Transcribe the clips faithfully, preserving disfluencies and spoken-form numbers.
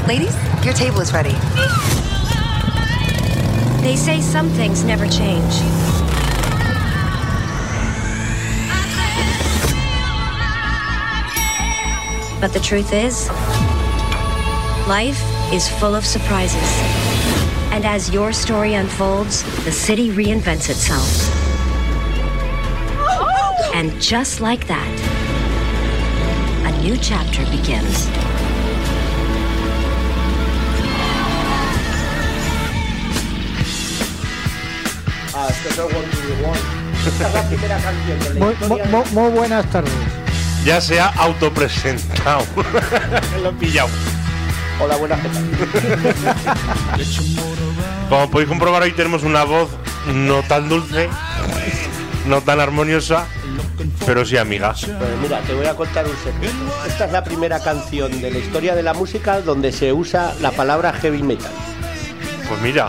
Ladies, your table is ready. They say some things never change. But the truth is, life is full of surprises. And as your story unfolds, the city reinvents itself. And just like that, a new chapter begins. Ah, es que soy One to One. Esta es la primera canción de la Muy, historia. muy, muy buenas tardes. Ya se ha autopresentado. Lo he pillado. Hola, buenas tardes. Como podéis comprobar, hoy tenemos una voz no tan dulce, no tan armoniosa, pero sí amiga. Pues mira, te voy a contar un secreto. Esta es la primera canción de la historia de la música donde se usa la palabra heavy metal. Pues mira,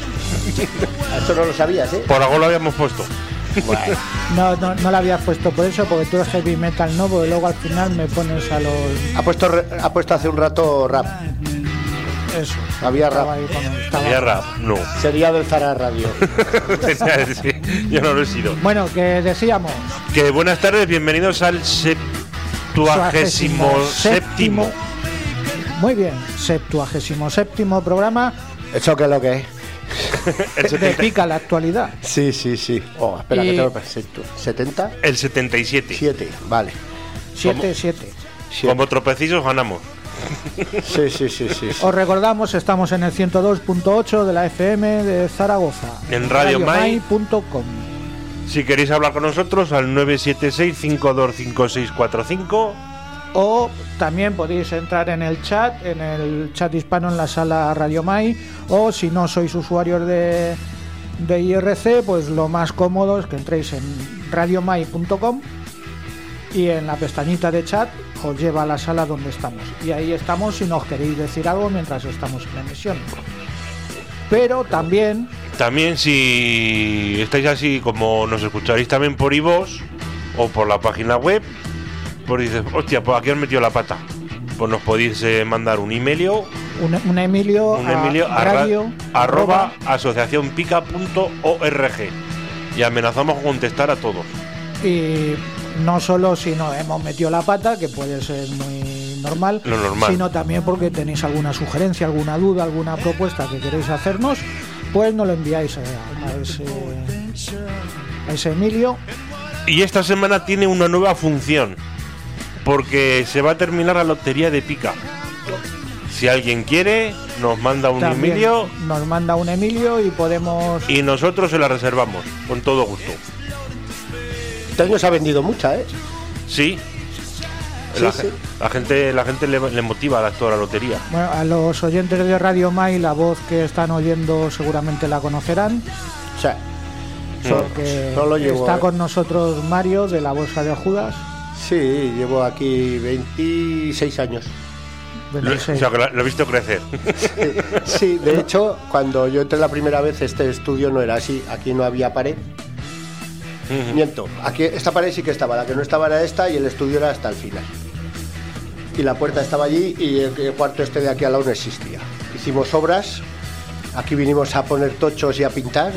Eso no lo sabías, ¿eh? por algo lo habíamos puesto. Bueno, No, no, no la habías puesto por eso, porque tú eres heavy metal, no, porque luego al final me pones a los... ha puesto, re- ha puesto hace un rato rap. Eso. Había Estaba rap. ahí con- estaba- Había rap, no. Sería del Zara Radio. Sí, yo no lo he sido. Bueno, que decíamos... Que buenas tardes, bienvenidos al septuagésimo séptimo. Muy bien, septuagésimo séptimo programa ¿Eso qué es lo que es? El, de setenta, Pica la actualidad. Sí, sí, sí. Oh, espera, Y- que te lo presento. ¿setenta? el setenta y siete. siete, vale. siete siete. Siete. Como tropecillos ganamos. Sí, sí, sí, sí. sí. Os recordamos, estamos en el ciento dos punto ocho de la F M de Zaragoza. En Radio Mai. punto com. Si queréis hablar con nosotros, al nueve siete seis, cinco dos cinco seis cuatro cinco. O también podéis entrar en el chat, en el chat hispano en la sala Radio Mai. O si no sois usuarios de, de I R C, pues lo más cómodo es que entréis en radio mai punto com y en la pestañita de chat os lleva a la sala donde estamos. Y ahí estamos si nos queréis decir algo mientras estamos en emisión. Pero también... También si estáis así como nos escucharéis también por iVoox o por la página web, pues dices, hostia, pues aquí han metido la pata. Pues nos podéis eh, mandar un email, Un, un Emilio, un a email a radio ra- arroba asociación pica punto org y amenazamos con contestar a todos. y no solo si no hemos metido la pata, que puede ser muy normal, Lo normal. sino también porque tenéis alguna sugerencia, alguna duda, alguna propuesta que queréis hacernos, pues nos lo enviáis a, a ese a ese Emilio. Y esta semana tiene una nueva función, porque se va a terminar la lotería de Pica. Si alguien quiere, nos manda un También Emilio nos manda un Emilio y podemos... y nosotros se la reservamos, con todo gusto. Este año se ha vendido mucha, ¿eh? Sí. Sí, La, sí. la gente la gente le, le motiva a la, toda la lotería. Bueno, a los oyentes de Radio Mai, la voz que están oyendo seguramente la conocerán, O sea, porque no lo llevo, está eh. con nosotros Mario de la Bolsa de Judas. sí, llevo aquí veintiséis años. Lo, veintiséis. o sea, que lo, lo he visto crecer. Sí, de hecho, cuando yo entré la primera vez, este estudio no era así. Aquí no había pared. Miento, aquí esta pared sí que estaba, la que no estaba era esta y el estudio era hasta el final. Y la puerta estaba allí y el, el cuarto este de aquí al lado no existía. Hicimos obras, aquí vinimos a poner tochos y a pintar.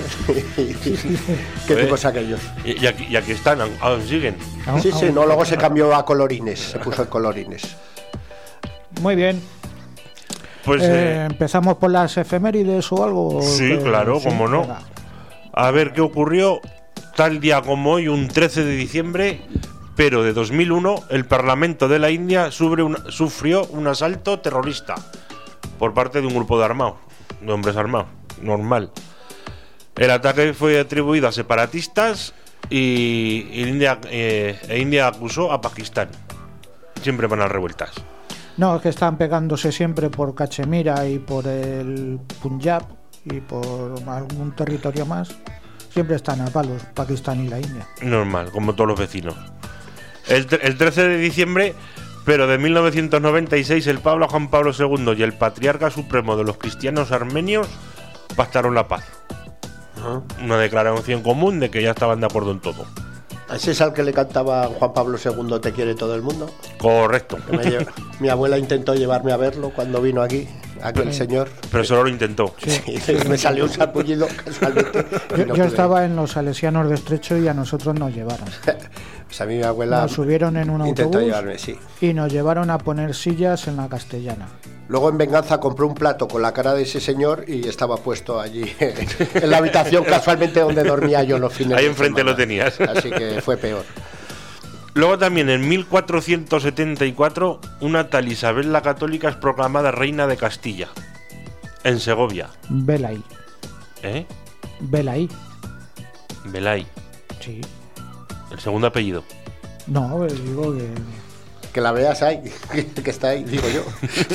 Qué Eh. tipos aquellos. Y, y aquí, y aquí están, aún, aún siguen. Aún- Sí, sí, aún- no, luego se cambió a colorines, se puso en colorines. Muy bien. Pues Eh, eh, ¿Empezamos por las efemérides o algo? sí, Eh, claro, sí, cómo no. venga. A ver qué ocurrió tal día como hoy, un trece de diciembre, pero de dos mil uno, el Parlamento de la India sufre un- sufrió un asalto terrorista por parte de un grupo de armados, de hombres armados, normal. El ataque fue atribuido a separatistas y, y India, eh, e India acusó a Pakistán. Siempre van a revueltas. No, es que están pegándose siempre por Cachemira y por el Punjab y por algún territorio más. Siempre están a palos, Pakistán y la India. Normal, como todos los vecinos. El, tre- el trece de diciembre, pero de mil novecientos noventa y seis, el Papa Juan Pablo segundo y el Patriarca Supremo de los Cristianos Armenios pactaron la paz. Una declaración común de que ya estaban de acuerdo en todo. ¿Ese es al que le cantaba Juan Pablo segundo, te quiere todo el mundo? Correcto. Que me lle- Mi abuela intentó llevarme a verlo cuando vino aquí. aquel Sí. señor. Pero solo lo intentó. Sí, me salió un sarpullido casualmente. y Yo, no yo pude estaba en los salesianos de Estrecho y a nosotros nos llevaron. ir. Pues a mí mi abuela Nos subieron en un intentó autobús llevarme, sí. y nos llevaron a poner sillas en la Castellana. Luego en venganza compró un plato con la cara de ese señor y estaba puesto allí en la habitación casualmente donde dormía yo los fines Ahí de enfrente semana. lo tenías. Así que fue peor. Luego también en mil cuatrocientos setenta y cuatro una tal Isabel la Católica es proclamada reina de Castilla, en Segovia. Vela ahí, ¿Eh? vela ahí. Velay, Sí. el segundo apellido. No, pues digo que... Que la veas ahí, que está ahí, digo yo.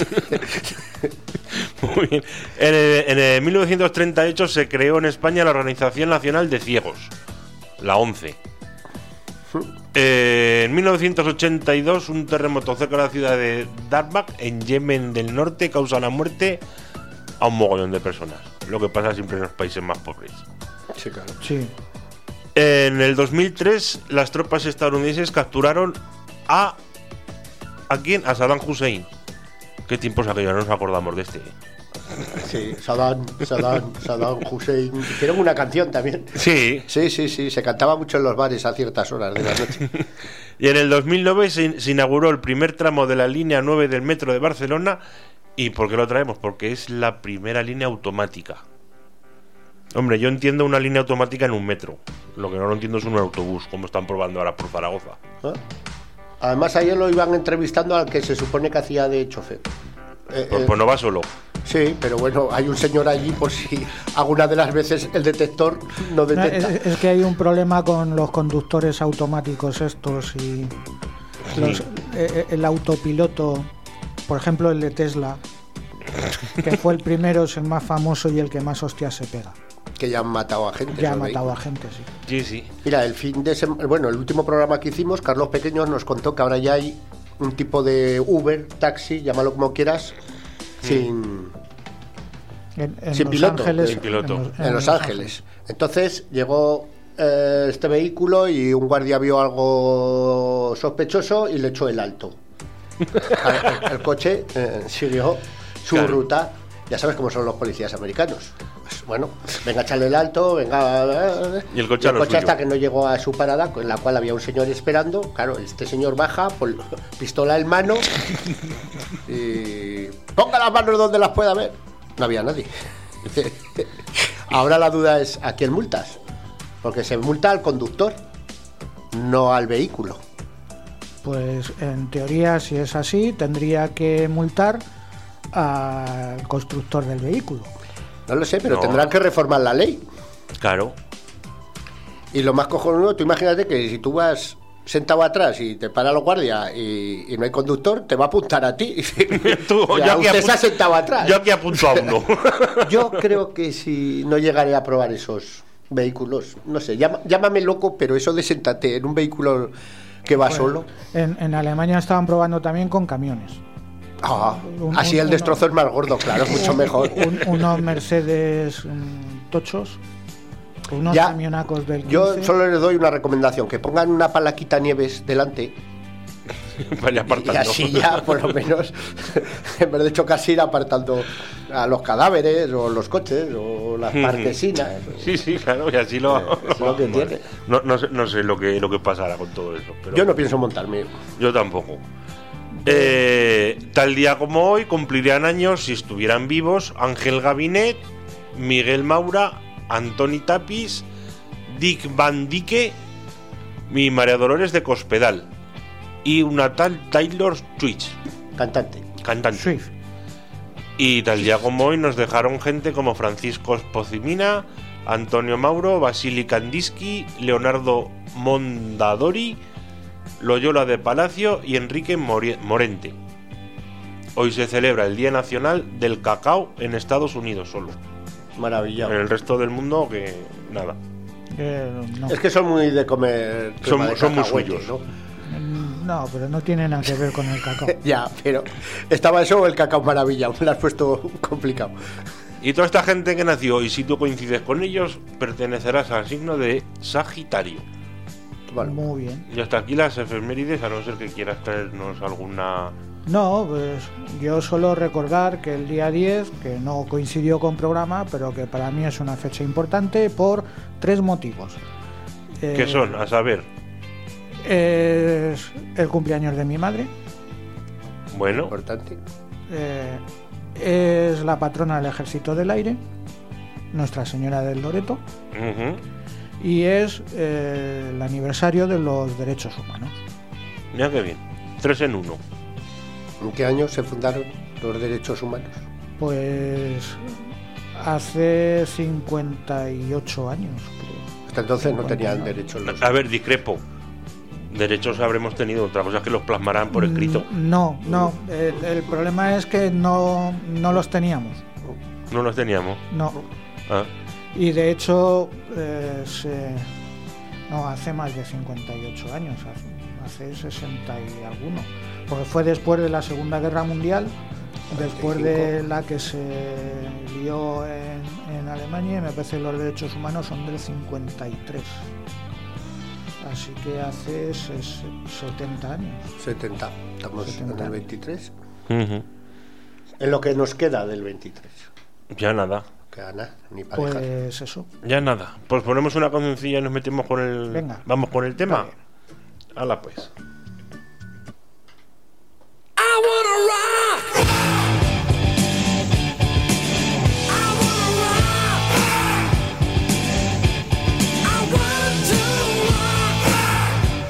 Muy bien. En, el, en el mil novecientos treinta y ocho se creó en España la Organización Nacional de Ciegos, la ONCE. Eh, en mil novecientos ochenta y dos un terremoto cerca de la ciudad de Darbak, en Yemen del Norte, causa la muerte a un mogollón de personas. Lo que pasa siempre en los países más pobres. Sí, claro. Sí. En el dos mil tres las tropas estadounidenses capturaron a... ¿A quién? A Saddam Hussein. ¿Qué tiempos aquellos? No nos acordamos de este. Sí, Saddam, Saddam, Saddam Hussein. Hicieron una canción también. Sí. Sí, sí, sí, se cantaba mucho en los bares a ciertas horas de la noche. Y en el dos mil nueve se, se inauguró el primer tramo de la línea nueve del metro de Barcelona. ¿Y por qué lo traemos? Porque es la primera línea automática. Hombre, yo entiendo una línea automática en un metro. Lo que no lo entiendo es un autobús, como están probando ahora por Zaragoza. ¿Ah? Además ayer lo iban entrevistando al que se supone que hacía de chofer. Eh, Pues, eh, pues no va solo. Sí, pero bueno, hay un señor allí por si alguna de las veces el detector no No, detecta. es, es que hay un problema con los conductores automáticos estos y los- eh, el autopiloto, por ejemplo el de Tesla, que fue el primero, es el más famoso y el que más hostias se pega. Que ya han matado a gente. Ya ha esos matado a vehículos. gente, sí. Sí, sí. Mira, el fin de sem- bueno, el último programa que hicimos, Carlos Pequeños nos contó que ahora ya hay un tipo de Uber, taxi, llámalo como quieras, sin En, en Sin Los piloto, Ángeles, sin piloto. en en Los Ángeles. Entonces llegó eh, este vehículo y un guardia vio algo sospechoso y le echó el alto. el, el coche eh, siguió su Claro. ruta. Ya sabes cómo son los policías americanos. Pues, bueno, venga, echarle el alto, venga. Y el coche a lo suyo. hasta que no llegó a su parada, en la cual había un señor esperando. Claro, este señor baja, pol- pistola en mano y ponga las manos donde las pueda ver. No había nadie. Ahora la duda es ¿a quién multas? Porque se multa al conductor, no al vehículo. Pues en teoría, si es así, tendría que multar al constructor del vehículo. No lo sé, pero No. tendrán que reformar la ley. Claro. Y lo más cojonudo, tú imagínate que si tú vas sentado atrás y te para los guardias y, y no hay conductor, te va a apuntar a ti. Tú, Ya, yo aquí usted se ha apunto- sentado atrás. Yo aquí apunto a uno. Yo creo que si no llegaré a probar esos vehículos, no sé, llama- llámame loco, pero eso de sentarte en un vehículo que va solo, En, en Alemania estaban probando también con camiones. ah, un- así un- el destrozo es más gordo, claro, mucho mejor. Un- unos Mercedes mm, tochos, unos Ya, camionacos del Yo quince. solo les doy una recomendación, que pongan una palaquita nieves delante Vaya y apartando. así ya, por lo menos, en vez de chocarse, ir apartando a los cadáveres o los coches o las marquesinas. Sí, sí, claro, y así lo, Eh, es lo que tiene. No, no sé, no sé lo que lo que pasará con todo eso. Pero Yo no pienso montarme. yo tampoco. Eh, tal día como hoy cumplirían años, si estuvieran vivos, Ángel Gabinet, Miguel Maura, Antoni Tapis, Dick Van Dyke y María Dolores de Cospedal. Y una tal Taylor Swift, Cantante. cantante. Swift. Y tal día como hoy nos dejaron gente como Francisco Spozimina, Antonio Mauro, Vasili Kandinsky, Leonardo Mondadori, Loyola de Palacio y Enrique Mori- Morente. Hoy se celebra el Día Nacional del Cacao en Estados Unidos solo. Maravillado. En el resto del mundo que nada. Eh, no. Es que son muy de comer. Son- crema de son muy cacahuete, suyos. ¿no? Mm, no, pero no tiene nada que ver con el cacao. Ya, pero estaba eso o el cacao maravilla, me lo has puesto complicado. Y toda esta gente que nació, y si tú coincides con ellos, pertenecerás al signo de Sagitario. Bueno, Muy bien. Y hasta aquí las efemérides, a no ser que quieras traernos alguna No, pues yo suelo recordar que el día diez, que no coincidió con programa, pero que para mí es una fecha importante por tres motivos. ¿Qué eh, son? A saber. Es el cumpleaños de mi madre. Bueno. Importante. Eh, es la patrona del Ejército del Aire, Nuestra Señora del Loreto. Uh-huh. Y es eh, el aniversario de los derechos humanos. Mira qué bien. Tres en uno. ¿En qué año se fundaron los derechos humanos? Pues hace cincuenta y ocho años, creo. Hasta entonces no tenían derechos. Los... A ver, discrepo. Derechos habremos tenido, otra cosa es que los plasmarán por escrito. No, no. El, el problema es que no, no los teníamos. No los teníamos. No. Ah. Y de hecho, eh, se, no, hace más de cincuenta y ocho años, hace sesenta y alguno. Porque fue después de la Segunda Guerra Mundial, después de la que se lió en, en Alemania, y me parece que los derechos humanos son del cincuenta y tres. Así que hace setenta años. setenta, estamos setenta. En el veintitrés. Uh-huh. En lo que nos queda del veintitrés. Ya nada. Queda nada, ni pareja. Pues eso. Ya nada. Pues ponemos una cancioncilla y nos metemos con el... Venga. Vamos con el tema. Hala pues. I wanna rock. I wanna rock. I want to rock.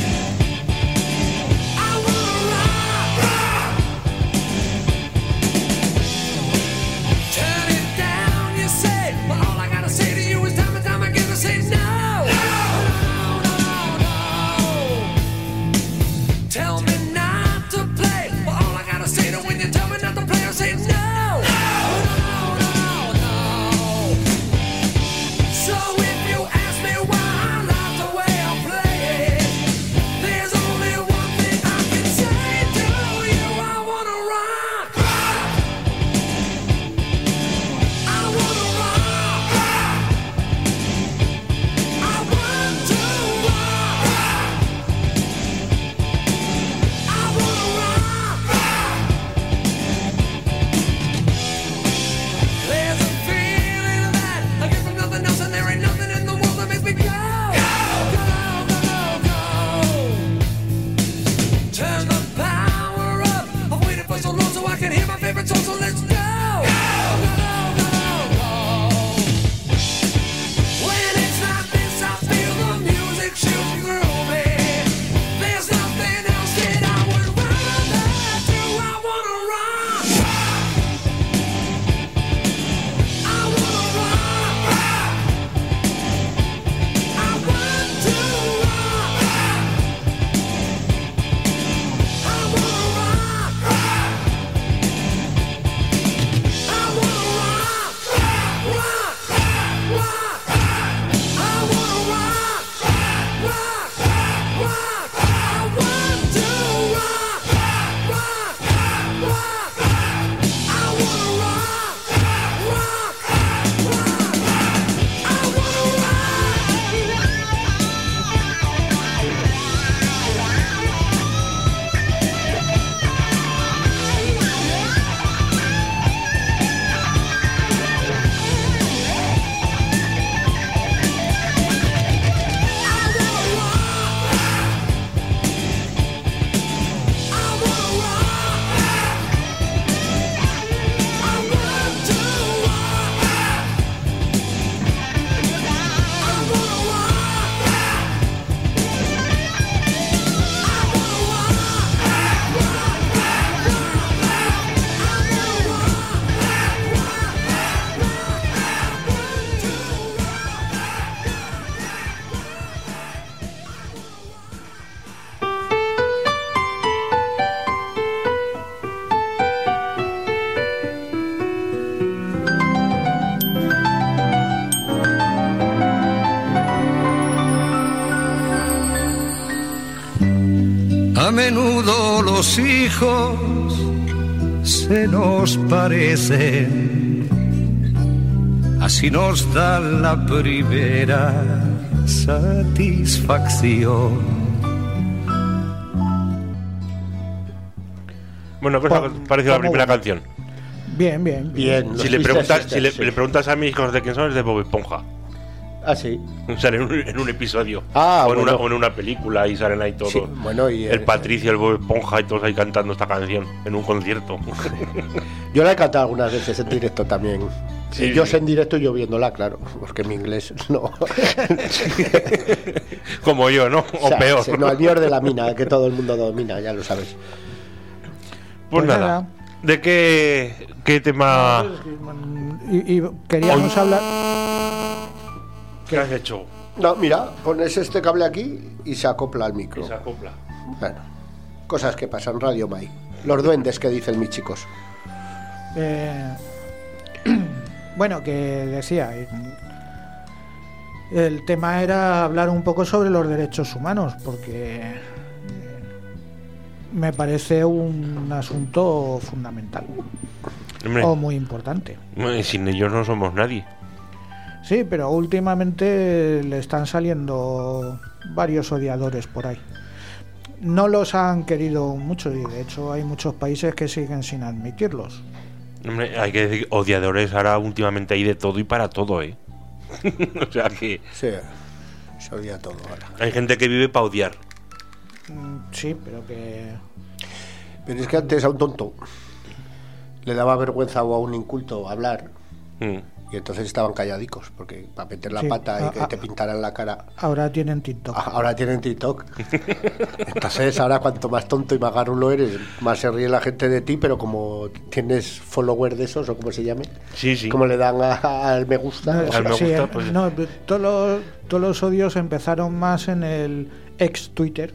I wanna rock. Turn it down, you say. Well, all I gotta say to you is time and time again to say no. No, no, no, no. Tell me. Say that when you tell me not to play, I say no. No, no, no, no. So if you ask me why I like the way I play it, there's only one thing I can say to you. I wanna rock. I wanna rock. I want to rock. I wanna rock. So let's go. When it's like this, I feel the music shooting through me. There's nothing else that I would rather do. I wanna rock. I wanna rock. I want to rock. I wanna rock. A menudo los hijos se nos parecen, así nos da la primera satisfacción. Bueno, ¿qué os ha Por- parecido la como primera bueno. canción? Bien, bien. Bien. Si los le, Twisted preguntas, Sisters, si le, sí. le preguntas a mis hijos de quién son, es de Bob Esponja. Ah, sí. Salen en un, en un episodio. Ah, o, en bueno. una, o en una película y salen ahí todos. Sí, bueno, y el el- Patricio, el Bob Esponja y todos ahí cantando esta canción en un concierto. Yo la he cantado algunas veces en directo también. Sí, Ellos sí. en directo y yo viéndola, claro, porque mi inglés no. Como yo, ¿no? O, O sea, peor. sí, no, el mío es de la mina, que todo el mundo domina, ya lo sabes. Pues, Pues nada. nada. ¿De qué, qué tema Y, y queríamos hablar. qué has hecho? No, mira, pones este cable aquí y se acopla al micro. Esa copla. Bueno, cosas que pasan, Radio Mai. Los duendes que dicen mis chicos. Eh, bueno, que decía, eh, el tema era hablar un poco sobre los derechos humanos, porque eh, me parece un asunto fundamental Hombre, o muy importante. eh, sin ellos no somos nadie. Sí, pero últimamente le están saliendo varios odiadores por ahí. No los han querido mucho y de hecho hay muchos países que siguen sin admitirlos. Hombre, hay que decir, odiadores ahora últimamente hay de todo y para todo, ¿eh? O sea que Sí, se odia todo ahora. hay gente que vive para odiar. Mm, Sí, pero que... Pero es que antes a un tonto le daba vergüenza o a un inculto hablar Mm. y entonces estaban calladicos, porque para meter la Sí, pata y a- que a- te pintaran la cara. Ahora tienen TikTok. Ah, ahora tienen TikTok. Entonces ahora cuanto más tonto y más garulo eres, más se ríe la gente de ti, pero como tienes followers de esos, o como se llame, Sí, sí. como le dan a- al me gusta. No, o- Al me sí, gusta, eh, pues- no, todos los, todos los odios empezaron más en el ex Twitter.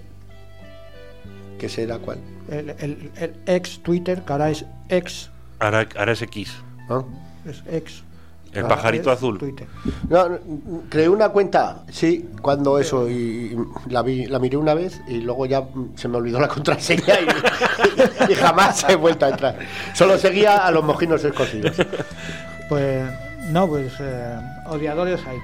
¿Qué será cuál? El, el- el ex Twitter, que ahora es ex. Ahora, ahora es X. ¿No? Es ex. El Ah, pajarito es azul. Twitter. No, no, creé una cuenta, sí, cuando eso, y, y la vi, la miré una vez y luego ya mm, se me olvidó la contraseña y, y jamás he vuelto a entrar. Solo seguía a los mojinos escocidos. Pues no, pues eh, odiadores hay.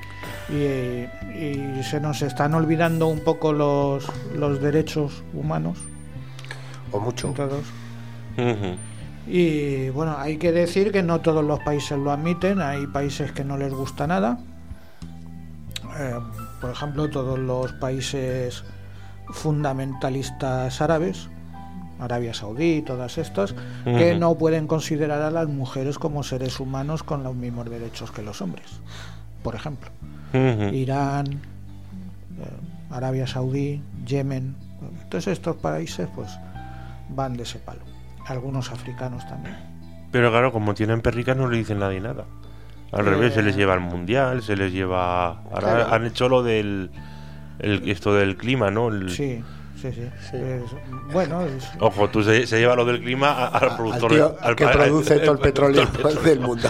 Y, y se nos están olvidando un poco los, los derechos humanos, O mucho. todos. Ujú. Y bueno, hay que decir que no todos los países lo admiten, hay países que no les gusta nada. Eh, por ejemplo, todos los países fundamentalistas árabes, Arabia Saudí, todas estas, que Ujú. no pueden considerar a las mujeres como seres humanos con los mismos derechos que los hombres. Por ejemplo, Ujú. Irán, eh, Arabia Saudí, Yemen, todos estos países pues van de ese palo. Algunos africanos también. Pero claro, como tienen perricas no le dicen nadie nada. Al Eh. revés, se les lleva al mundial, se les lleva... Ahora Claro. han hecho lo del... el- esto del clima, ¿no? El- Sí, sí, sí. Sí. Es- bueno, es- Ojo, tú se, se lleva lo del clima a- al Al productor... tío al- que al- produce todo el petróleo todo el del mundo.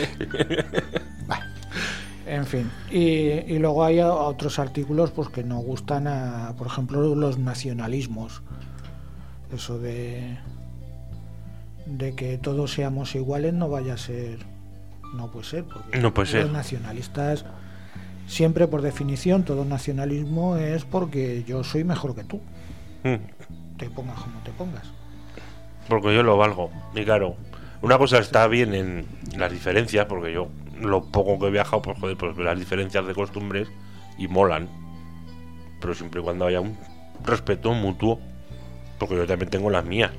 en fin. Y, y luego hay a- otros artículos pues que no gustan a, por ejemplo, los nacionalismos. Eso de de que todos seamos iguales no vaya a ser, no puede ser, porque No puede ser. los nacionalistas siempre por definición todo nacionalismo es porque yo soy mejor que tú, Mm. te pongas como te pongas. Porque yo lo valgo. Y claro, una cosa está bien en las diferencias, porque yo lo poco que he viajado, pues joder, pues las diferencias de costumbres y molan. Pero siempre y cuando haya un respeto mutuo, porque yo también tengo las mías.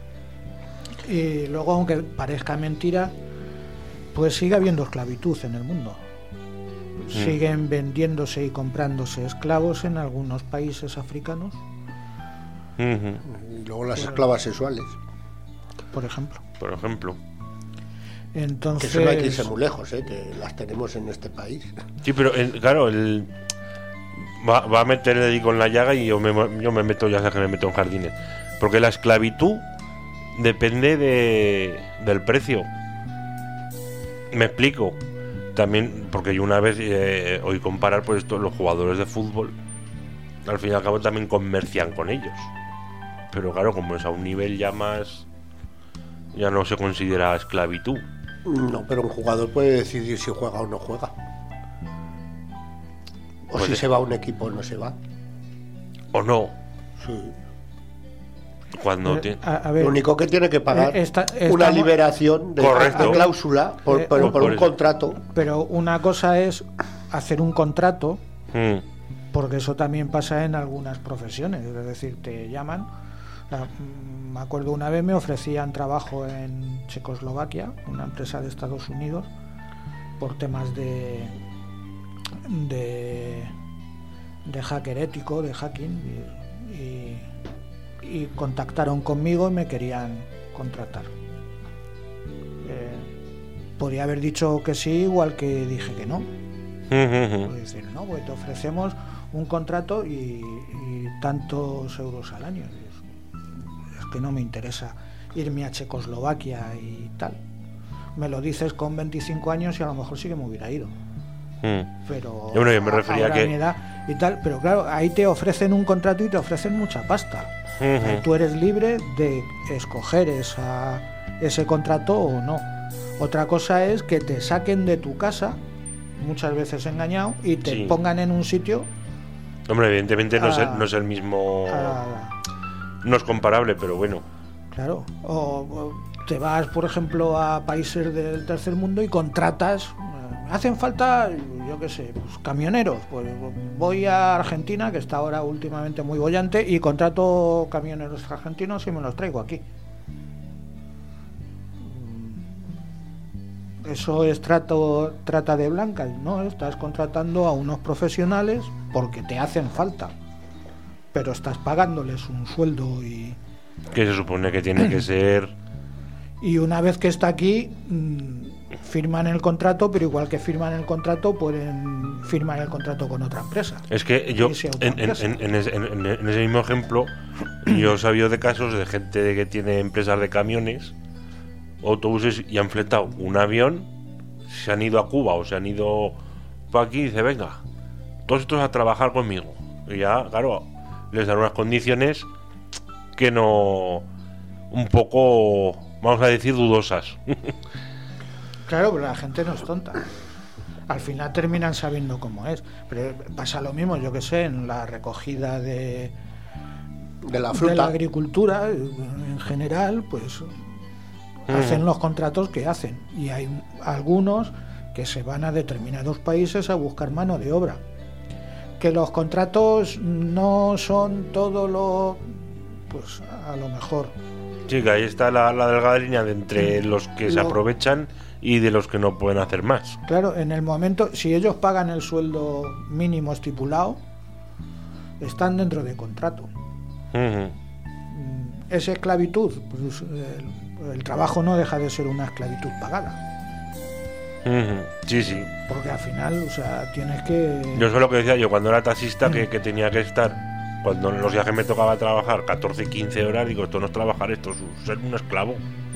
Y luego, aunque parezca mentira, pues sigue habiendo esclavitud en el mundo. Siguen vendiéndose y comprándose esclavos en algunos países africanos, Ujú. Y luego las esclavas sexuales. por ejemplo. Por ejemplo. Que Entonces, eso no hay que irse muy lejos, ¿eh? Que las tenemos en este país. Sí, pero el- claro, el va, va a meter el dedico en la llaga y yo me, yo me meto, ya sabes que me meto en jardines. Porque la esclavitud depende de, del precio. Me explico. También, porque yo una vez eh, oí comparar pues esto, los jugadores de fútbol, al fin y al cabo también comercian con ellos. Pero claro, como es a un nivel ya más, ya no se considera esclavitud. No, pero un jugador puede decidir si juega o no juega. O Pues si sí. se va a un equipo o no se va. ¿O no? Sí. Cuando Eh, tiene... a, a ver, Lo único que tiene que pagar eh, esta- una estamos- liberación de Correcto. la cláusula por, Eh, pero por- por por un eso. contrato. pero una cosa es hacer un contrato, Mm. porque eso también pasa en algunas profesiones, es decir, te llaman. La- mm, me acuerdo una vez me ofrecían trabajo en Checoslovaquia, una empresa de Estados Unidos, por temas de de, de hacker ético, de hacking, y, y- y contactaron conmigo y me querían contratar. Eh, podría haber dicho que sí, igual que dije que no. Puedo decir, no, pues te ofrecemos un contrato y, y tantos euros al año. Y es, es que no me interesa irme a Checoslovaquia y tal. Me lo dices con veinticinco años y a lo mejor sí que me hubiera ido. Mm. Pero Yo, bueno, yo me refería ahora que- a mi edad y tal, pero claro, ahí te ofrecen un contrato y te ofrecen mucha pasta. Ujú. Tú eres libre de escoger esa, ese contrato o no. Otra cosa es que te saquen de tu casa, muchas veces engañado, y te Sí. pongan en un sitio Hombre, evidentemente no, es el, Ah. no es el mismo... a- No es comparable, pero bueno. claro, o, o te vas, por ejemplo, a países del tercer mundo y contratas, eh, hacen falta, yo qué sé, pues, camioneros. Pues voy a Argentina, que está ahora últimamente muy bollante, y contrato camioneros argentinos y me los traigo aquí. Mm, Eso es trato, trata de blancas, ¿no? Estás contratando a unos profesionales porque te hacen falta, pero estás pagándoles un sueldo y... Que se supone que tiene que ser... Y una vez que está aquí, mmm, firman el contrato, pero igual que firman el contrato, pueden firmar el contrato con otra empresa. Es que yo, Y se en, en- autoempresa. en- en ese, en- en ese mismo ejemplo, yo he sabido de casos de gente que tiene empresas de camiones, autobuses, y han fletado un avión, se han ido a Cuba o se han ido para aquí y dice, venga, todos estos a trabajar conmigo. Y ya, claro, les dan unas condiciones que no... un poco, vamos a decir, dudosas. Claro, pero la gente no es tonta. Al final terminan sabiendo cómo es. Pero pasa lo mismo, yo que sé, en la recogida de, De la de fruta. la agricultura, en general, pues hacen los contratos que hacen. Y hay algunos que se van a determinados países a buscar mano de obra. Que los contratos no son todo lo... pues a lo mejor. Sí, que ahí está la, la delgada línea de entre los que se Lo- aprovechan y de los que no pueden hacer más. Claro, en el momento, si ellos pagan el sueldo mínimo estipulado, están dentro de contrato. Ujú. Mm, ¿Es esclavitud? Pues el, el trabajo no deja de ser una esclavitud pagada. Ujú. Sí, sí. Porque al final, o sea, tienes que... Yo sé lo que decía yo cuando era taxista, que, que tenía que estar, cuando en los viajes me tocaba trabajar catorce, quince horas, digo, esto no es trabajar, esto es ser un esclavo.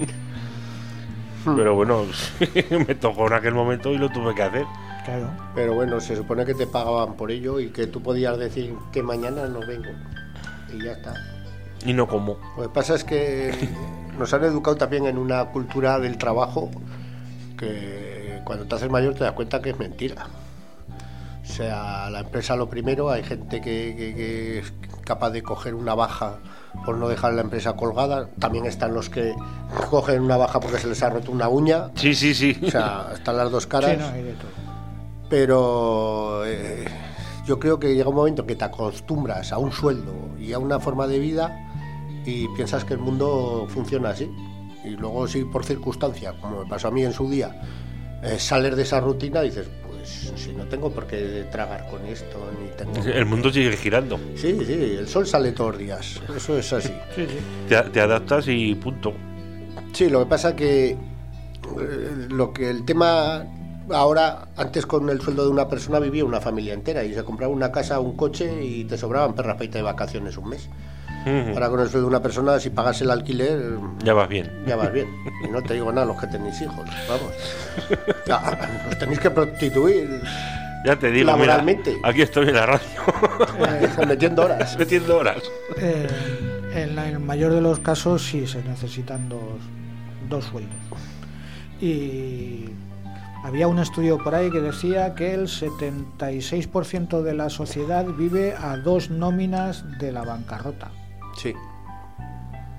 Pero bueno, me tocó en aquel momento y lo tuve que hacer. Claro. Pero bueno, se supone que te pagaban por ello y que tú podías decir que mañana no vengo. Y ya está. Y no como. Lo que pasa es que nos han educado también en una cultura del trabajo que cuando te haces mayor te das cuenta que es mentira. O sea, la empresa lo primero, hay gente que, que- que es capaz de coger una baja por no dejar la empresa colgada. También están los que cogen una baja porque se les ha roto una uña. Sí, sí, sí. O sea, están las dos caras. Sí, no, hay de todo. Pero eh, yo creo que llega un momento que te acostumbras a un sueldo y a una forma de vida y piensas que el mundo funciona así. Y luego si por circunstancia, como me pasó a mí en su día, eh, sales de esa rutina, dices, pues si no tengo por qué tragar con esto, ni tengo... El mundo sigue girando. Sí, sí, el sol sale todos los días, eso es así. Sí, sí. Te, te adaptas y punto. Sí, lo que pasa que eh, lo que el tema ahora, antes con el sueldo de una persona vivía una familia entera y se compraba una casa, un coche y te sobraban perras para irte de vacaciones un mes. Ujú. Ahora con el sueldo de una persona, si pagas el alquiler, Ya vas bien. ya vas bien. Y no te digo nada los que tenéis hijos, vamos. Ya, los tenéis que prostituir Ya te digo, mira, laboralmente, aquí estoy en la radio, eh, metiendo horas. metiendo horas. Eh, en la- en el mayor de los casos sí se necesitan dos, dos sueldos. Y había un estudio por ahí que decía que el setenta y seis por ciento de la sociedad vive a dos nóminas de la bancarrota. Sí.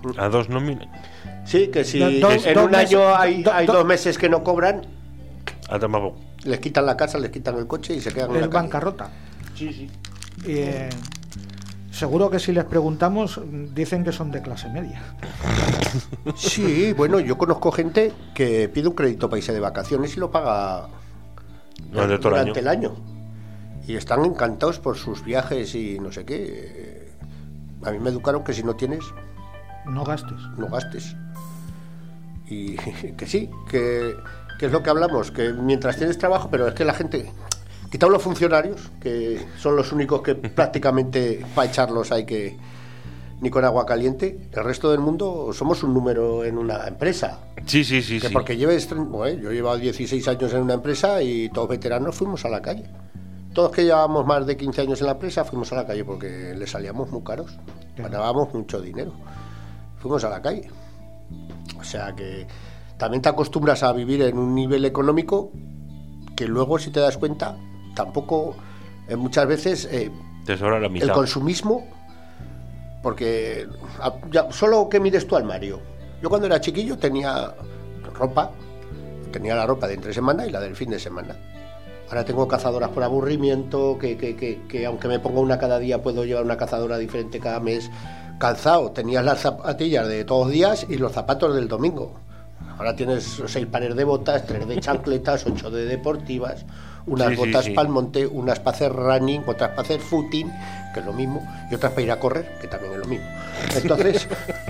A dos nóminas. Sí, que si Do- dos- en dos un meses- año hay, do- hay do- dos meses que no cobran, A tomar. les quitan la casa, les quitan el coche y se quedan en Es la calle. bancarrota. Sí, sí. Y, eh, seguro que si les preguntamos, dicen que son de clase media. Sí, bueno, yo conozco gente que pide un crédito para irse de vacaciones y lo paga Durante todo el durante año. el año. Y están encantados por sus viajes y no sé qué. A mí me educaron que si no tienes, No gastes. no gastes. Y que sí, que, que es lo que hablamos, que mientras tienes trabajo, pero es que la gente, quitado los funcionarios, que son los únicos que prácticamente para echarlos hay que, ni con agua caliente, el resto del mundo somos un número en una empresa. Sí, sí, sí. Que sí. porque lleves, bueno, yo he llevado dieciséis años en una empresa y todos veteranos fuimos a la calle. Todos que llevábamos más de quince años en la empresa fuimos a la calle porque le salíamos muy caros, ganábamos mucho dinero. Fuimos a la calle. O sea que también te acostumbras a vivir en un nivel económico que luego, si te das cuenta, tampoco eh, muchas veces eh, Te sobra la mitad. el consumismo, porque a- ya, solo que mires tu armario. Yo cuando era chiquillo tenía ropa, tenía la ropa de entre semana y la del fin de semana. Ahora tengo cazadoras por aburrimiento, que, que, que, que aunque me ponga una cada día puedo llevar una cazadora diferente cada mes. Calzado, tenías las zapatillas de todos los días y los zapatos del domingo. Ahora tienes seis pares de botas, tres de chancletas, ocho de deportivas, unas Sí, sí, botas sí. para el monte, unas para hacer running, otras para hacer footing, que es lo mismo, y otras para ir a correr, que también es lo mismo. Entonces,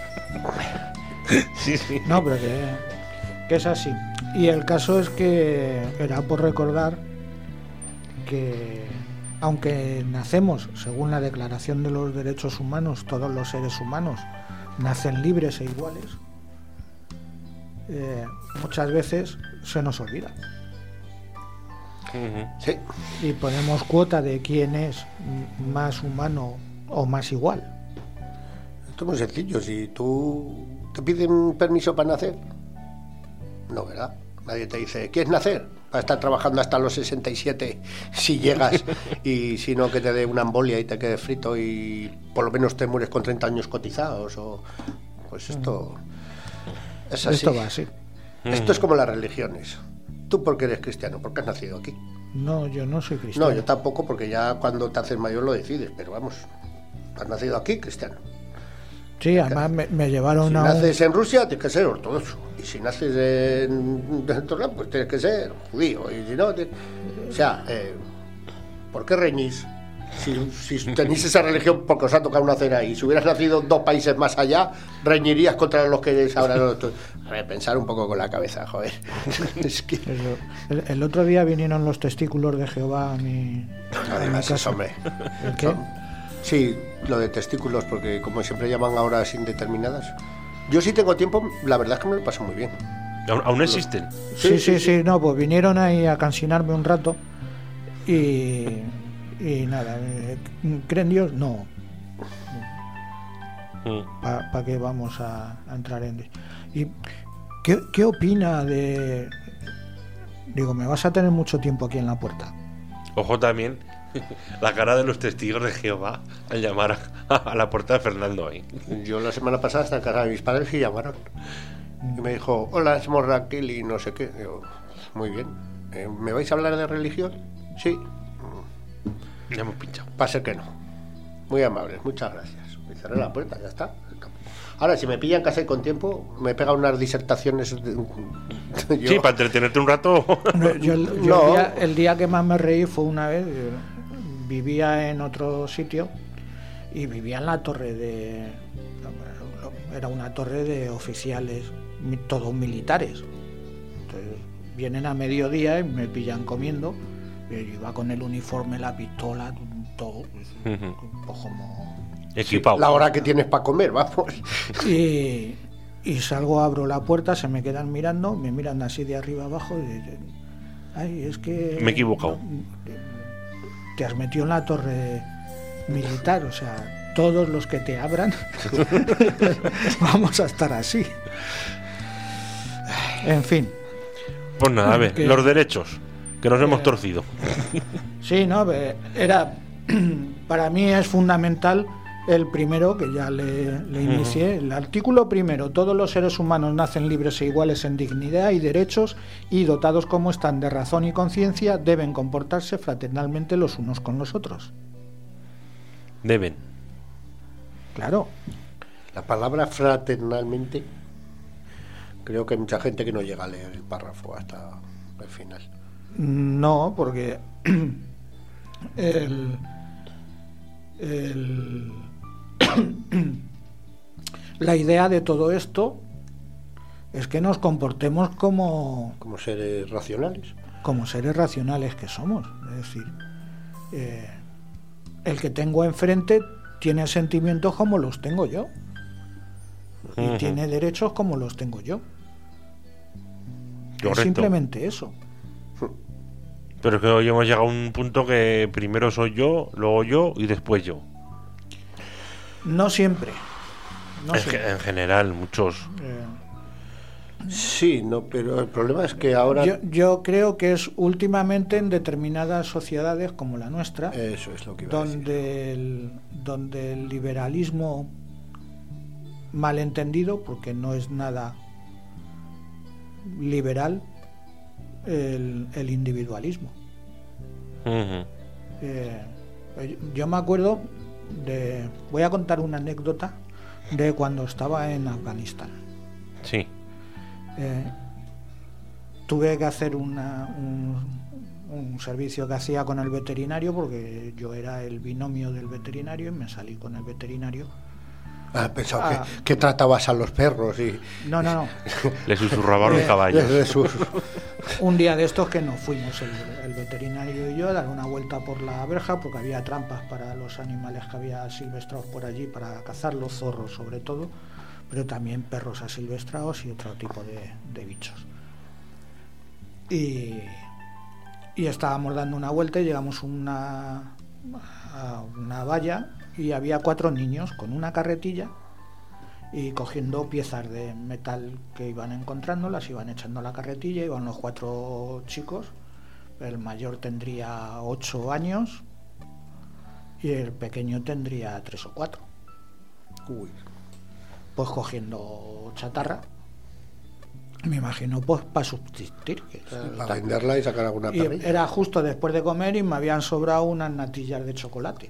Sí, sí. No, pero que, que es así. Y el caso es que era por recordar que, aunque nacemos, según la Declaración de los Derechos Humanos, todos los seres humanos nacen libres e iguales, eh, muchas veces se nos olvida. Ujú. sí, Y ponemos cuota de quién es m- más humano o más igual. esto es muy sencillo. Si tú te piden permiso para nacer, no, ¿verdad? Nadie te dice, ¿quieres nacer? Para estar trabajando hasta los sesenta y siete si llegas, y si no que te dé una embolia y te quedes frito y por lo menos te mueres con treinta años cotizados. O pues esto es así. Esto va así. Esto es como las religiones. ¿Tú por qué eres cristiano? Porque has nacido aquí. No, yo no soy cristiano. No, yo tampoco, porque ya cuando te haces mayor lo decides, pero vamos, has nacido aquí, cristiano. Sí, además me, me llevaron Si a un- naces en Rusia, tienes que ser ortodoxo. Y si naces en, en otro lado, pues tienes que ser judío. Y si no, te- o sea, eh, ¿por qué reñís? Si, si tenéis esa religión porque os ha tocado nacer ahí, si hubieras nacido dos países más allá, reñirías contra los que eres ahora. No, tú- a ver, pensar un poco con la cabeza, joder. Es que... Eso. El, el otro día vinieron los testículos de Jehová a mi, a mi Además, casa. hombre. ¿El qué? Sí, lo de testículos, porque como siempre llaman a horas indeterminadas. Yo sí tengo tiempo, la verdad es que me lo paso muy bien. ¿Aún, aún existen? Sí, sí, sí, no, pues vinieron ahí a cansinarme un rato y, y nada, eh, ¿creen Dios? No, Mm. ¿para qué vamos a, a entrar en...? ¿Y qué, qué opina de...? Digo, me vas a tener mucho tiempo aquí en la puerta. Ojo también la cara de los testigos de Jehová al llamar a, a la puerta de Fernando ahí. Yo la semana pasada estaba en casa de mis padres y llamaron. Y me dijo, hola, somos Raquel y no sé qué. Digo, muy bien. Eh, ¿Me vais a hablar de religión? Sí. Ya hemos pinchado. Va a ser que no. Muy amables, muchas gracias. Y cerré la puerta, ya está. Ahora, si me pillan en casa y con tiempo, me pega unas disertaciones. De... Yo- Sí, para entretenerte un rato. No, yo el, yo el No. día, el día que más me reí fue una vez, yo vivía en otro sitio y vivía en la torre de... Era una torre de oficiales, mi- todos militares. Entonces vienen a mediodía y me pillan comiendo. Yo iba con el uniforme, la pistola, todo. Pues, Ujú. pues como... Equipado. La hora que tienes para comer, vamos. Y, y salgo, abro la puerta, se me quedan mirando, me miran así de arriba abajo y dicen, ay, es que... Me he equivocado. Te has metido en la torre militar, o sea, todos los que te abran vamos a estar así. En fin, Pues nada, a ver, Que- los derechos, que nos hemos Eh, torcido. sí, ¿no? Eh, Era, para mí es fundamental El primero, que ya le, le inicié, el artículo primero: todos los seres humanos nacen libres e iguales en dignidad y derechos, y dotados como están de razón y conciencia, deben comportarse fraternalmente los unos con los otros. Deben. Claro. La palabra fraternalmente, creo que hay mucha gente que no llega a leer el párrafo hasta el final. No, porque el, el, la idea de todo esto es que nos comportemos como, Como seres racionales. como seres racionales que somos. Es decir, eh, el que tengo enfrente tiene sentimientos como los tengo yo, y Ujú. tiene derechos como los tengo yo. Es Correcto. simplemente eso. Pero es que hoy hemos llegado a un punto que primero soy yo, luego yo y después yo. No siempre. No Es siempre. que en general, muchos. Eh, Sí, no, pero el problema es que ahora... Yo, yo creo que es últimamente en determinadas sociedades como la nuestra, Eso es lo que iba a decir. donde el, donde el liberalismo malentendido, porque no es nada liberal, el, el individualismo. Ujú. Eh, yo me acuerdo de... Voy a contar una anécdota de cuando estaba en Afganistán. Sí. Eh, tuve que hacer una, un, un servicio que hacía con el veterinario, porque yo era el binomio del veterinario y me salí con el veterinario. Ah, pensaba Ah. que, que tratabas a los perros y... No, no, no. Le susurraban los Eh, caballos. de sus- Un día de estos que nos fuimos el, el veterinario y yo a dar una vuelta por la verja, porque había trampas para los animales que había silvestrados por allí para cazarlos, zorros sobre todo, pero también perros asilvestrados y otro tipo de, de bichos. Y, y estábamos dando una vuelta y llegamos una, a una valla y había cuatro niños con una carretilla y cogiendo piezas de metal que iban encontrando, las iban echando a la carretilla. Iban los cuatro chicos, el mayor tendría ocho años y el pequeño tendría tres o cuatro. Uy. Pues cogiendo chatarra, me imagino, pues para subsistir. Que era- Para venderla y sacar alguna y parrilla. era justo después de comer y me habían sobrado unas natillas de chocolate.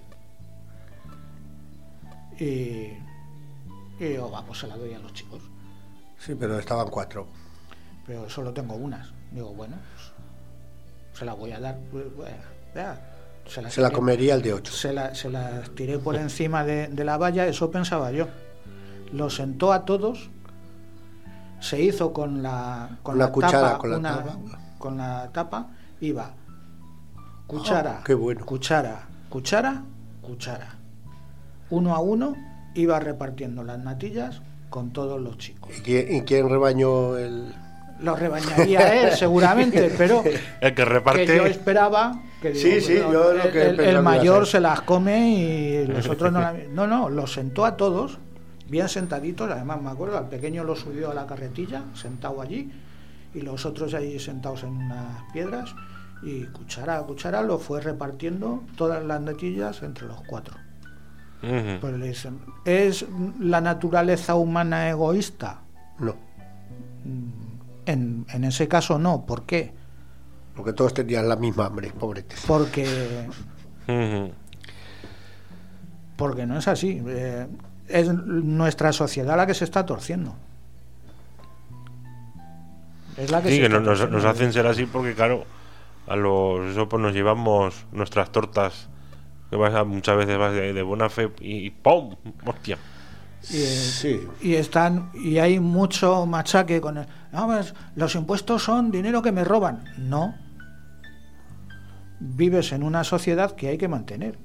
Y, y digo, vamos, se la doy a los chicos. Sí, pero estaban cuatro. Pero solo tengo unas. Digo, bueno, pues, se la voy a dar. Pues, bueno, ya, se las Se la tiré- comería el de ocho. Se, la- se las tiré por encima de, de la valla, eso pensaba yo. Lo sentó a todos, se hizo con la, con Una la cuchara, tapa, con la una- tapa. con la tapa, iba cuchara, Oh, qué bueno. cuchara, cuchara, cuchara. Uno a uno iba repartiendo las natillas con todos los chicos. ¿Y quién, y quién rebañó el...? Lo rebañaría él seguramente, pero El que reparte. que yo esperaba que Sí, digo, sí, bueno, yo lo el, que el- pensaba que el iba a mayor ser. se las come y los otros no la... No, no, los sentó a todos bien sentaditos. Además me acuerdo, al pequeño lo subió a la carretilla, sentado allí, y los otros allí sentados en unas piedras, y cuchara a cuchara lo fue repartiendo todas las natillas entre los cuatro. Ujú. Pues le dicen, ¿es la naturaleza humana egoísta? No, En, en ese caso no. ¿Por qué? porque todos tenían la misma hambre, pobretes. Porque Ujú. porque no es así. Eh, es nuestra sociedad la que se está torciendo. Es la que Sí, se que está nos, nos- torciendo. nos hacen ser así porque, claro, a los eso pues nos llevamos nuestras tortas, que vas a- muchas veces vas de, de buena fe y, y ¡pum! ¡Hostia! Y, eh, Sí, y están y hay mucho machaque con el, no, pues, los impuestos son dinero que me roban. No. Vives en una sociedad que hay que mantener.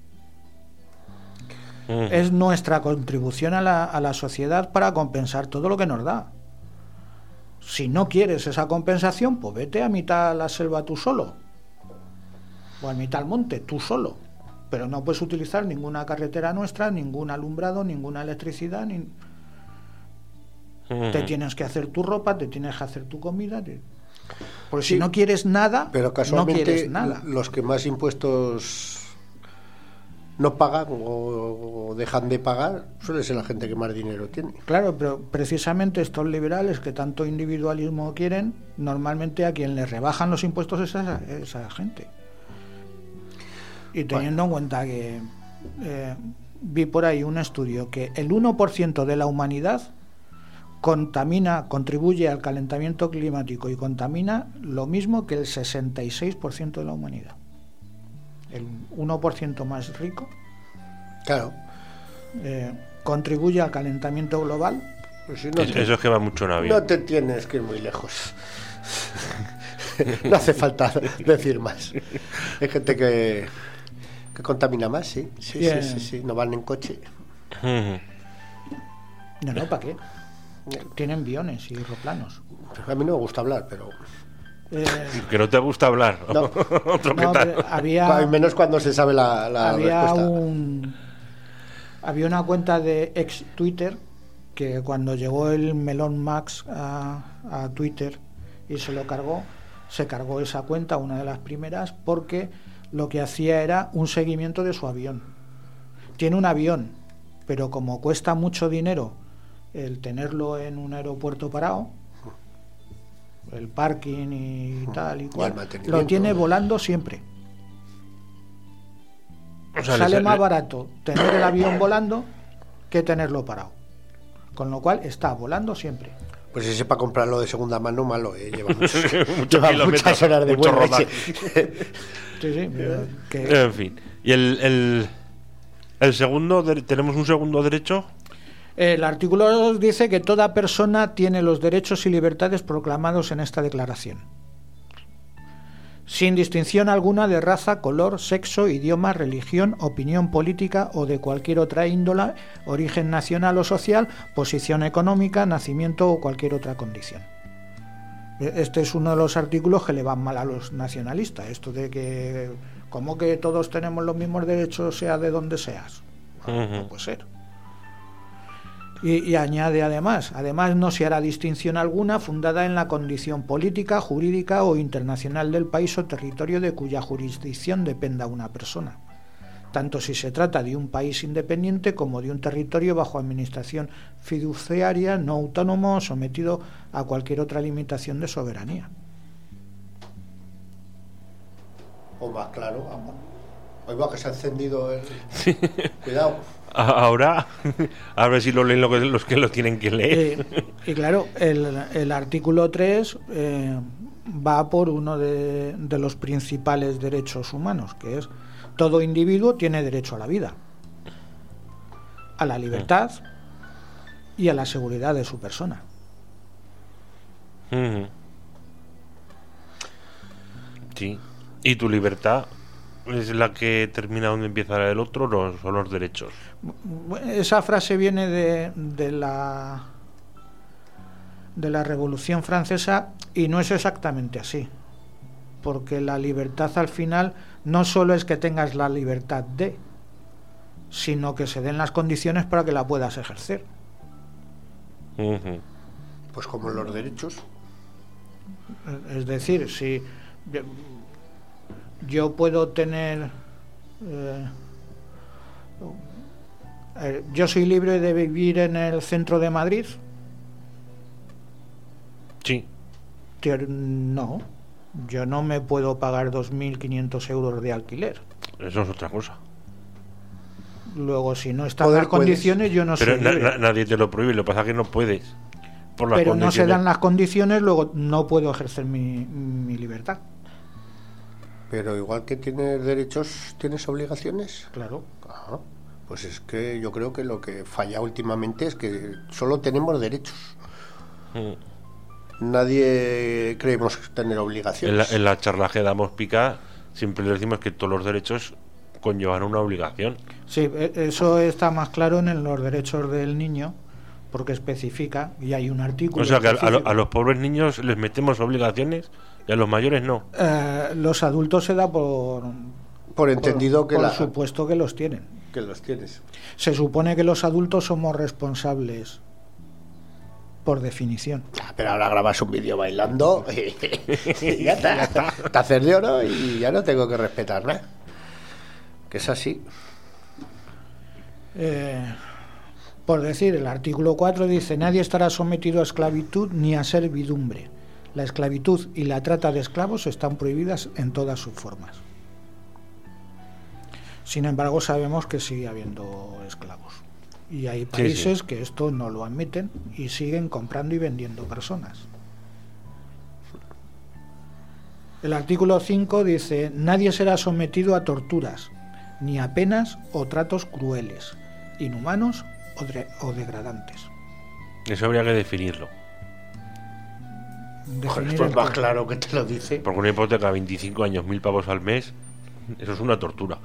Ujú. Es nuestra contribución a la, a la sociedad para compensar todo lo que nos da. Si no quieres esa compensación, pues vete a mitad a la selva tú solo, o a mitad al monte tú solo, pero no puedes utilizar ninguna carretera nuestra, ningún alumbrado, ninguna electricidad, ni... Ujú. te tienes que hacer tu ropa, te tienes que hacer tu comida, te- porque Sí, si no quieres nada, pero no casualmente quieres nada. los que más impuestos no pagan o, o dejan de pagar, suele ser la gente que más dinero tiene. Claro, pero precisamente estos liberales que tanto individualismo quieren, normalmente a quien les rebajan los impuestos es a esa, esa gente. Y teniendo bueno. en cuenta que eh, vi por ahí un estudio que el uno por ciento de la humanidad contamina, contribuye al calentamiento climático y contamina lo mismo que el sesenta y seis por ciento de la humanidad. El uno por ciento más rico, claro, eh, contribuye al calentamiento global. Pues si no es, te, eso es que va mucho en avión. No te tienes que ir muy lejos. No hace falta decir más. Hay gente que, que contamina más, sí. Sí, sí, sí, sí. No van en coche. No, no, ¿para qué? Tienen aviones y aeroplanos. A mí no me gusta hablar, pero... Eh, que no te gusta hablar. No. Otro no, tal. Había, menos cuando se sabe la, la había respuesta. Un, había una cuenta de ex Twitter que cuando llegó el Melon Max a, a Twitter y se lo cargó, se cargó esa cuenta, una de las primeras, porque lo que hacía era un seguimiento de su avión. Tiene un avión, pero como cuesta mucho dinero el tenerlo en un aeropuerto parado, el parking y tal y cual, y lo tiene volando siempre. O sea, sale más barato tener el avión volando que tenerlo parado, con lo cual está volando siempre. Pues ese para comprarlo de segunda mano malo, ¿eh? Lleva, muchos, lleva muchas horas de buen leche. Sí, sí, que... En fin, y el, el, el segundo, tenemos un segundo derecho. El artículo dos dice que toda persona tiene los derechos y libertades proclamados en esta declaración, sin distinción alguna de raza, color, sexo, idioma, religión, opinión política o de cualquier otra índole, origen nacional o social, posición económica, nacimiento o cualquier otra condición. Este es uno de los artículos que le van mal a los nacionalistas, esto de que, ¿cómo que todos tenemos los mismos derechos, sea de donde seas? No, uh-huh. no puede ser. Y, y añade además, además no se hará distinción alguna fundada en la condición política, jurídica o internacional del país o territorio de cuya jurisdicción dependa una persona, tanto si se trata de un país independiente como de un territorio bajo administración fiduciaria, no autónomo o sometido a cualquier otra limitación de soberanía. O más claro, vamos. Hoy va que se ha encendido el... Cuidado. Ahora, a ver si lo leen los, los que lo tienen que leer. Eh, y claro, el, el artículo tres eh, va por uno de, de los principales derechos humanos, que es: todo individuo tiene derecho a la vida, a la libertad y a la seguridad de su persona. Sí. ¿Y tu libertad es la que termina donde empieza el otro, o son los derechos? Esa frase viene de, de la de la Revolución Francesa y no es exactamente así, porque la libertad al final no solo es que tengas la libertad de, sino que se den las condiciones para que la puedas ejercer. Uh-huh. Pues como los derechos. Es decir, si yo puedo tener eh, eh, yo soy libre de vivir en el centro de Madrid. Sí. No, yo no me puedo pagar dos mil quinientos euros de alquiler. Eso es otra cosa. Luego, si no están las condiciones, yo no Pero soy na- libre. na- nadie te lo prohíbe, lo que pasa es que no puedes. Por las Pero no se condiciones. dan las condiciones, luego no puedo ejercer mi, mi libertad. Pero igual que tienes derechos, ¿tienes obligaciones? Claro. Ajá. Pues es que yo creo que lo que falla últimamente es que solo tenemos derechos. Mm. Nadie creemos tener En la, obligaciones. en la charla que damos pica, siempre le decimos que todos los derechos conllevan una obligación. Sí, eso está más claro en los derechos del niño, porque especifica, y hay un artículo. O sea que a, a, específico. a los pobres niños les metemos obligaciones y a los mayores no. Eh, los adultos se da por Por entendido por, que, por la, supuesto que los tienen. que los tienes. Se supone que los adultos somos responsables por definición. Ah, pero ahora grabas un vídeo bailando y ya está. Te haces de oro y ya no tengo que respetar nada. Que es así. Eh, por decir, el artículo cuatro dice: nadie estará sometido a esclavitud ni a servidumbre. La esclavitud y la trata de esclavos están prohibidas en todas sus formas. Sin embargo, sabemos que sigue habiendo esclavos. Y hay países sí, sí. que esto no lo admiten y siguen comprando y vendiendo personas. El artículo cinco dice: nadie será sometido a torturas, ni a penas o tratos crueles, inhumanos o, de- o degradantes. Eso habría que definirlo. Joder, esto es más claro que te lo dice. Porque una hipoteca a veinticinco años, mil pavos al mes, eso es una tortura.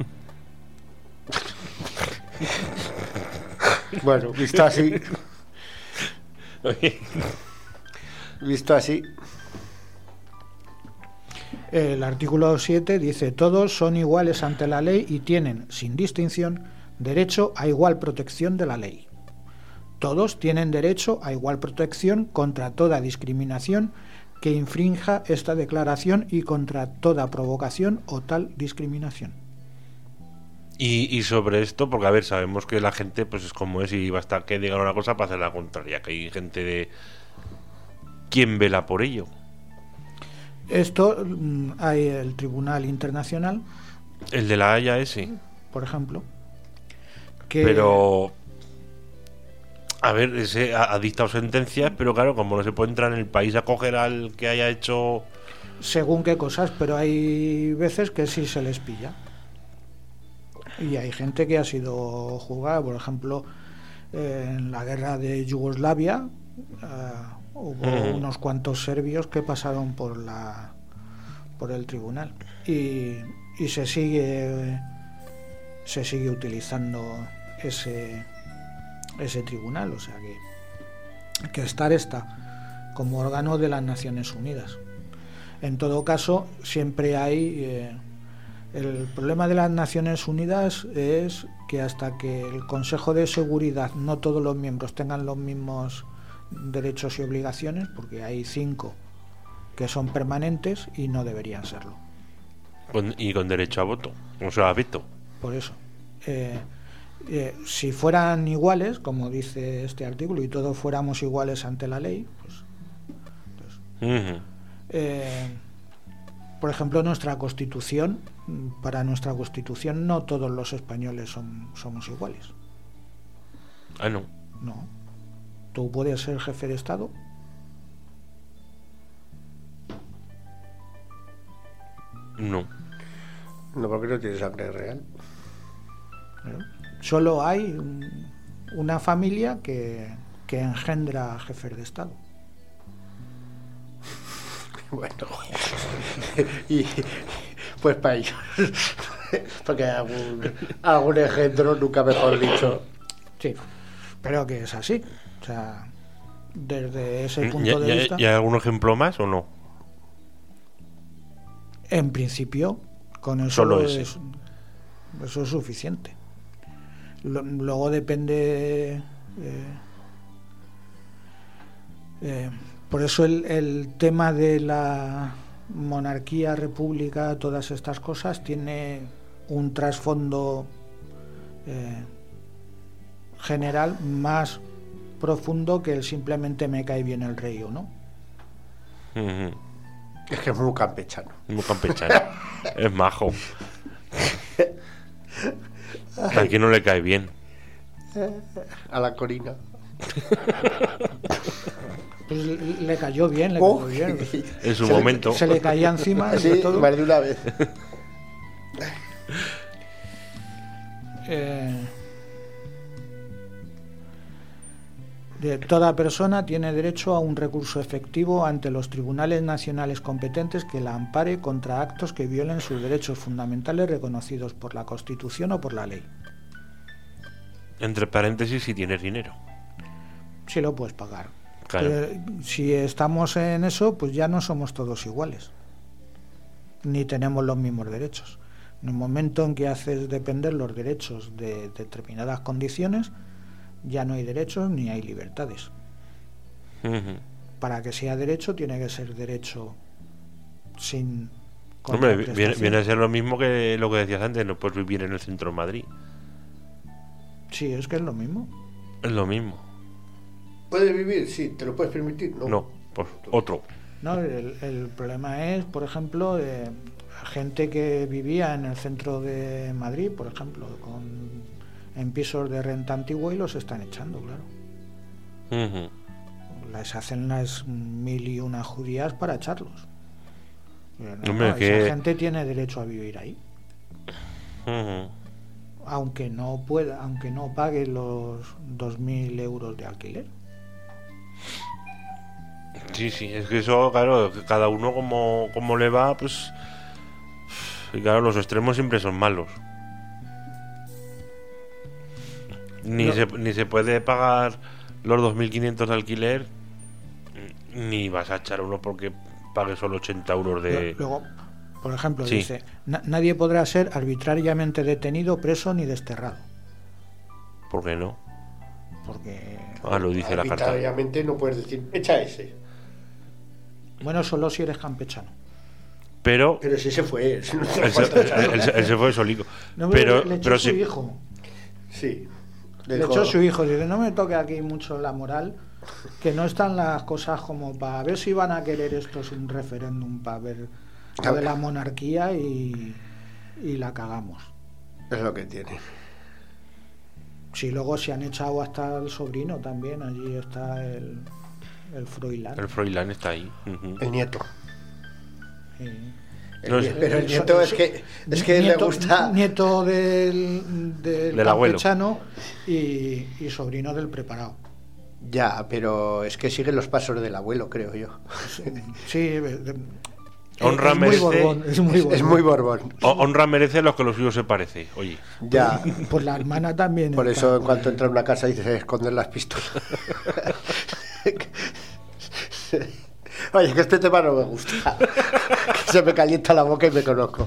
Bueno, visto así. Visto así. El artículo siete dice: todos son iguales ante la ley y tienen, sin distinción, derecho a igual protección de la ley. Todos tienen derecho a igual protección contra toda discriminación que infrinja esta declaración y contra toda provocación o tal discriminación. Y, y sobre esto, porque a ver, sabemos que la gente pues es como es y basta que digan una cosa para hacer la contraria, que hay gente de... ¿Quién vela por ello? Esto mm, hay el Tribunal Internacional, El de la Haya ese. por ejemplo, que... Pero... A ver, ese ha, ha dictado sentencias, pero claro, como no se puede entrar en el país a coger al que haya hecho... Según qué cosas, pero hay veces que sí se les pilla. Y hay gente que ha sido juzgada, por ejemplo, eh, en la guerra de Yugoslavia eh, hubo Mm. unos cuantos serbios que pasaron por la por el tribunal y, y se sigue se sigue utilizando ese ese tribunal, o sea que que estar está como órgano de las Naciones Unidas. En todo caso, siempre hay eh, el problema de las Naciones Unidas es que hasta que el Consejo de Seguridad no todos los miembros tengan los mismos derechos y obligaciones, porque hay cinco que son permanentes y no deberían serlo. Con, y con derecho a voto, o sea, a veto. Por eso, eh, eh, si fueran iguales, como dice este artículo, y todos fuéramos iguales ante la ley, pues, pues Uh-huh. eh, por ejemplo, nuestra Constitución, para nuestra Constitución no todos los españoles son, somos iguales. Ah, no. No. Tú puedes ser jefe de Estado. No. No, porque no tiene sangre real. ¿no? Solo hay un- una familia que, que engendra jefes de Estado. Bueno. Y pues para ellos. Porque hay algún, algún engendro, nunca mejor dicho. Sí, pero que es así. O sea, desde ese ¿Y, punto de y- vista, y hay algún ejemplo más o no? en principio, con eso Solo es, ese. eso es suficiente. Lo- luego depende. eh, eh, por eso el, el tema de la monarquía, república, todas estas cosas tiene un trasfondo eh, general más profundo que el simplemente me cae bien el rey o no. Uh-huh. Es que es muy campechano. Muy campechano. Es majo. ¿A quién no le cae bien? A la Corina. Pues le, le cayó bien, le Oh, cayó bien. En su Se le- momento. Se le caía encima Sí, de todo. más de una vez. Eh, de toda persona tiene derecho a un recurso efectivo ante los tribunales nacionales competentes que la ampare contra actos que violen sus derechos fundamentales reconocidos por la Constitución o por la ley. Entre paréntesis, si tienes dinero. Si lo puedes pagar. Claro. Pero si estamos en eso, pues ya no somos todos iguales. Ni tenemos los mismos derechos. En el momento en que haces depender los derechos de determinadas condiciones, ya no hay derechos ni hay libertades. Uh-huh. Para que sea derecho, tiene que ser derecho sin Hombre, viene, contraprestación. viene a ser lo mismo que lo que decías antes, no puedes vivir en el centro de Madrid. Sí, es que es lo mismo. Es lo mismo. ¿Puedes vivir? Sí. ¿Te lo puedes permitir? No. No, pues otro. No, el, el problema es, por ejemplo, eh, gente que vivía en el centro de Madrid, por ejemplo, con, en pisos de renta antigua y los están echando, claro. Ujú. Les hacen las mil y una judías para echarlos. No, Hombre, no, que- esa gente tiene derecho a vivir ahí, Ujú. aunque no pueda, aunque no pague los dos mil euros de alquiler. Sí, sí, es que eso, claro, que cada uno como, como le va, pues... Y claro, los extremos siempre son malos. Ni, No. se, ni se puede pagar los dos mil quinientos de alquiler, ni vas a echar uno porque pague solo ochenta euros de... Luego, por ejemplo, Sí. dice, "Na- nadie podrá ser arbitrariamente detenido, preso ni desterrado", ¿Por qué no? porque, Ah, lo dice la carta. Arbitrariamente no puedes decir, echa ese. bueno, solo si eres campechano. Pero... Pero si se fue. Si no te lo Él se, falta echarlo. él se- él se fue solico. No, Pero, le echó pero su sí... hijo. Sí. Le Dejó- echó su hijo. Dice, no me toque aquí mucho la moral, que no están las cosas como para ver si van a querer estos un referéndum para ver lo de la monarquía y, y la cagamos. Es lo que tiene. Si luego se han echado hasta el sobrino también, allí está el, el Froilán. El Froilán está ahí. Ujú. El nieto. Sí. El No nie- sé. pero el nieto es que, es que le Nieto- gusta. Nieto del, del, Del abuelo. campechano y, y sobrino del preparado. Ya, pero es que sigue los pasos del abuelo, creo yo. Sí, de- Honra es muy merece- Borbón, es muy Es muy Borbón. O- honra merece a los que los suyos se parece. Oye, Ya. Pues la hermana también. Por está eso en por cuanto ahí. entra en una casa dice esconder las pistolas. Oye, que este tema no me gusta. Que se me calienta la boca y me conozco.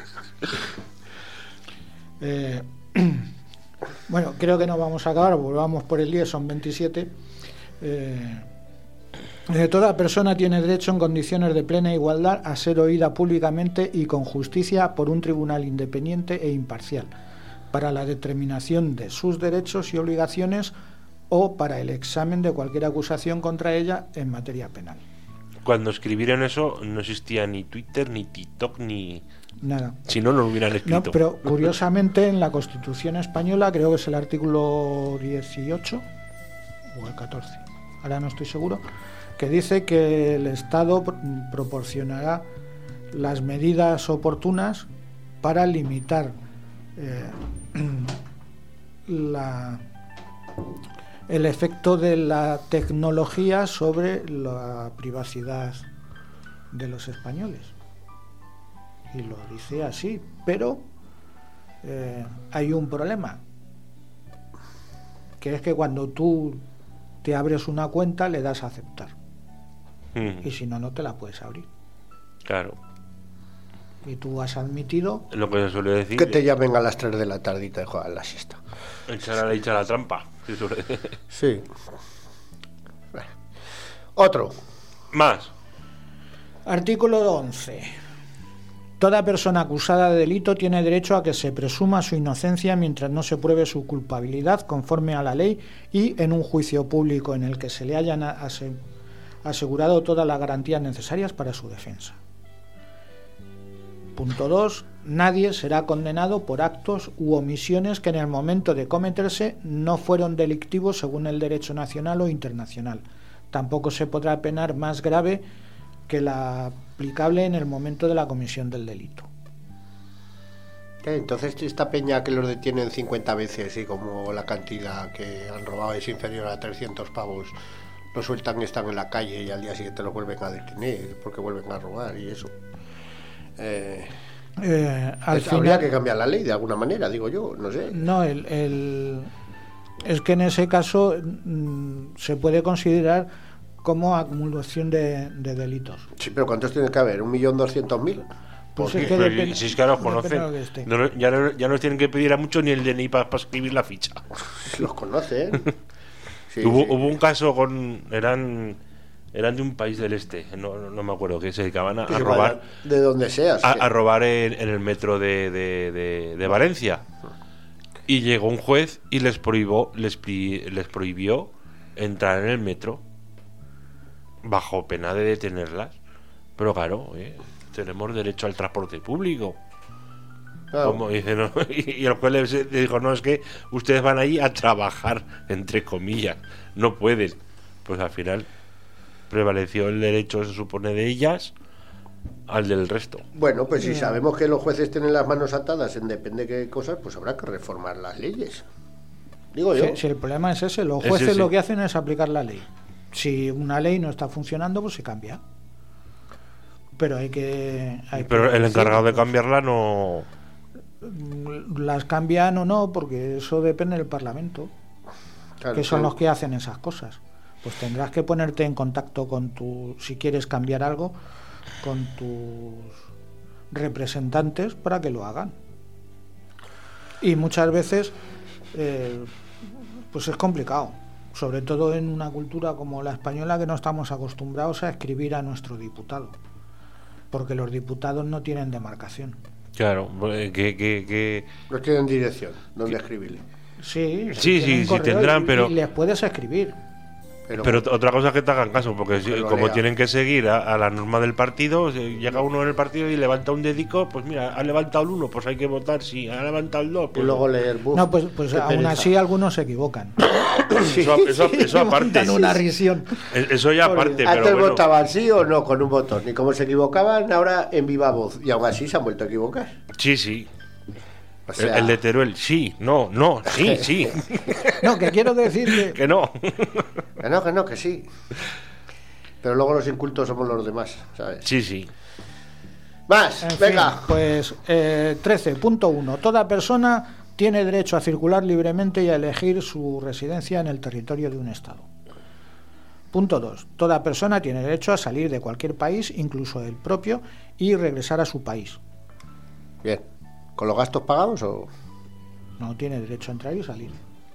Eh, bueno, creo que no vamos a acabar, volvamos por el diez, son veintisiete. Eh, eh, toda persona tiene derecho en condiciones de plena igualdad a ser oída públicamente y con justicia por un tribunal independiente e imparcial para la determinación de sus derechos y obligaciones o para el examen de cualquier acusación contra ella en materia penal. cuando escribieron eso no existía ni Twitter, ni TikTok, ni... Nada. Si no, no lo hubieran escrito. No, pero curiosamente en la Constitución española, creo que es el artículo dieciocho o el catorce, ahora no estoy seguro, que dice que el Estado pro- proporcionará las medidas oportunas para limitar eh, la, el efecto de la tecnología sobre la privacidad de los españoles. Y lo dice así, pero eh, hay un problema, que es que cuando tú te abres una cuenta le das a aceptar Mm, y si no, no te la puedes abrir. claro. Y tú has admitido, Es lo que se suele decir. Que te llamen a las tres de la tarde y te juegan la siesta. Echar a la dicha la trampa. se suele- Sí. Bueno. Otro. Más. artículo once. Toda persona acusada de delito tiene derecho a que se presuma su inocencia mientras no se pruebe su culpabilidad conforme a la ley y en un juicio público en el que se le hayan ase- asegurado todas las garantías necesarias para su defensa. Punto dos. Nadie será condenado por actos u omisiones que en el momento de cometerse no fueron delictivos según el derecho nacional o internacional. Tampoco se podrá penar más grave que la aplicable en el momento de la comisión del delito. ¿Qué? Entonces esta peña que los detienen cincuenta veces y como la cantidad que han robado es inferior a trescientos pavos, lo sueltan y están en la calle y al día siguiente los vuelven a detener porque vuelven a robar y eso. Eh, Eh, al es- habría final, que cambiar la ley de alguna manera, digo yo, no sé. no, el, el- es que en ese caso mm, se puede considerar como acumulación de, de delitos. Sí, pero ¿cuántos tiene que haber? ¿Un millón doscientos mil? Pues Sí, es que pero depende- si es que ahora los depende de conocen. lo que esté. No- ya, no, ya no les tienen que pedir a muchos ni el D N I para escribir la ficha. Los conocen. Sí, hubo, sí. hubo un caso con. Eran eran de un país del este, no, no, no me acuerdo, que se dedicaban a, Que a se robar. vayan de donde seas. A, que- a robar en, en el metro de, de, de- de Valencia. Y llegó un juez y les prohibió, les, pri- les prohibió entrar en el metro bajo pena de detenerlas. Pero claro, ¿eh? tenemos derecho al transporte público. Claro. Como dice, ¿no? Y el juez le le dijo, no, es que ustedes van ahí a trabajar, entre comillas, no pueden. Pues al final prevaleció el derecho, se supone, de ellas al del resto. Bueno, pues si sabemos que los jueces tienen las manos atadas en depende de qué cosas, pues habrá que reformar las leyes. Digo yo. Si, si el problema es ese, los Ese jueces sí. lo que hacen es aplicar la ley. Si una ley no está funcionando, pues se cambia. Pero hay que... hay Pero que el encargado de decirlo, cambiarla no... pues, las cambian o no, porque eso depende del Parlamento, Claro, que son sí. los que hacen esas cosas. Pues tendrás que ponerte en contacto con tu... Si quieres cambiar algo, con tus representantes para que lo hagan. Y muchas veces eh, pues es complicado, sobre todo en una cultura como la española, que no estamos acostumbrados a escribir a nuestro diputado, porque los diputados no tienen demarcación. Claro, eh, que... que, que... No tienen dirección donde escribirle. Sí, Sí, tienen sí, sí correo tendrán, y- pero- y les puedes escribir. Pero, Pero t- otra cosa es que te hagan caso, porque si- Que lo como lea. tienen que seguir a, a la norma del partido, si llega uno en el partido y levanta un dedico, pues mira, ha levantado el uno, pues hay que votar, si ha levantado el dos, y pues luego leer buf, No, pues, pues qué aún pereza. así algunos se equivocan. eso, eso, eso aparte. Montan una risión. Eh, Eso ya aparte, pero Antes bueno. votaban sí o no con un botón, y como se equivocaban, ahora en viva voz, y aún así se han vuelto a equivocar. Sí, sí. O El, sea, el de Teruel, sí, no, no, sí, sí, No, que quiero decir que que no. que no, que no, que sí. Pero luego los incultos somos los demás, ¿sabes? Sí, sí. Más, En venga. fin, pues eh, trece punto uno. Toda persona tiene derecho a circular libremente y a elegir su residencia en el territorio de un Estado. Punto dos. Toda persona tiene derecho a salir de cualquier país, incluso del propio, y regresar a su país. Bien. ¿Con los gastos pagados o...? No tiene derecho a entrar y salir.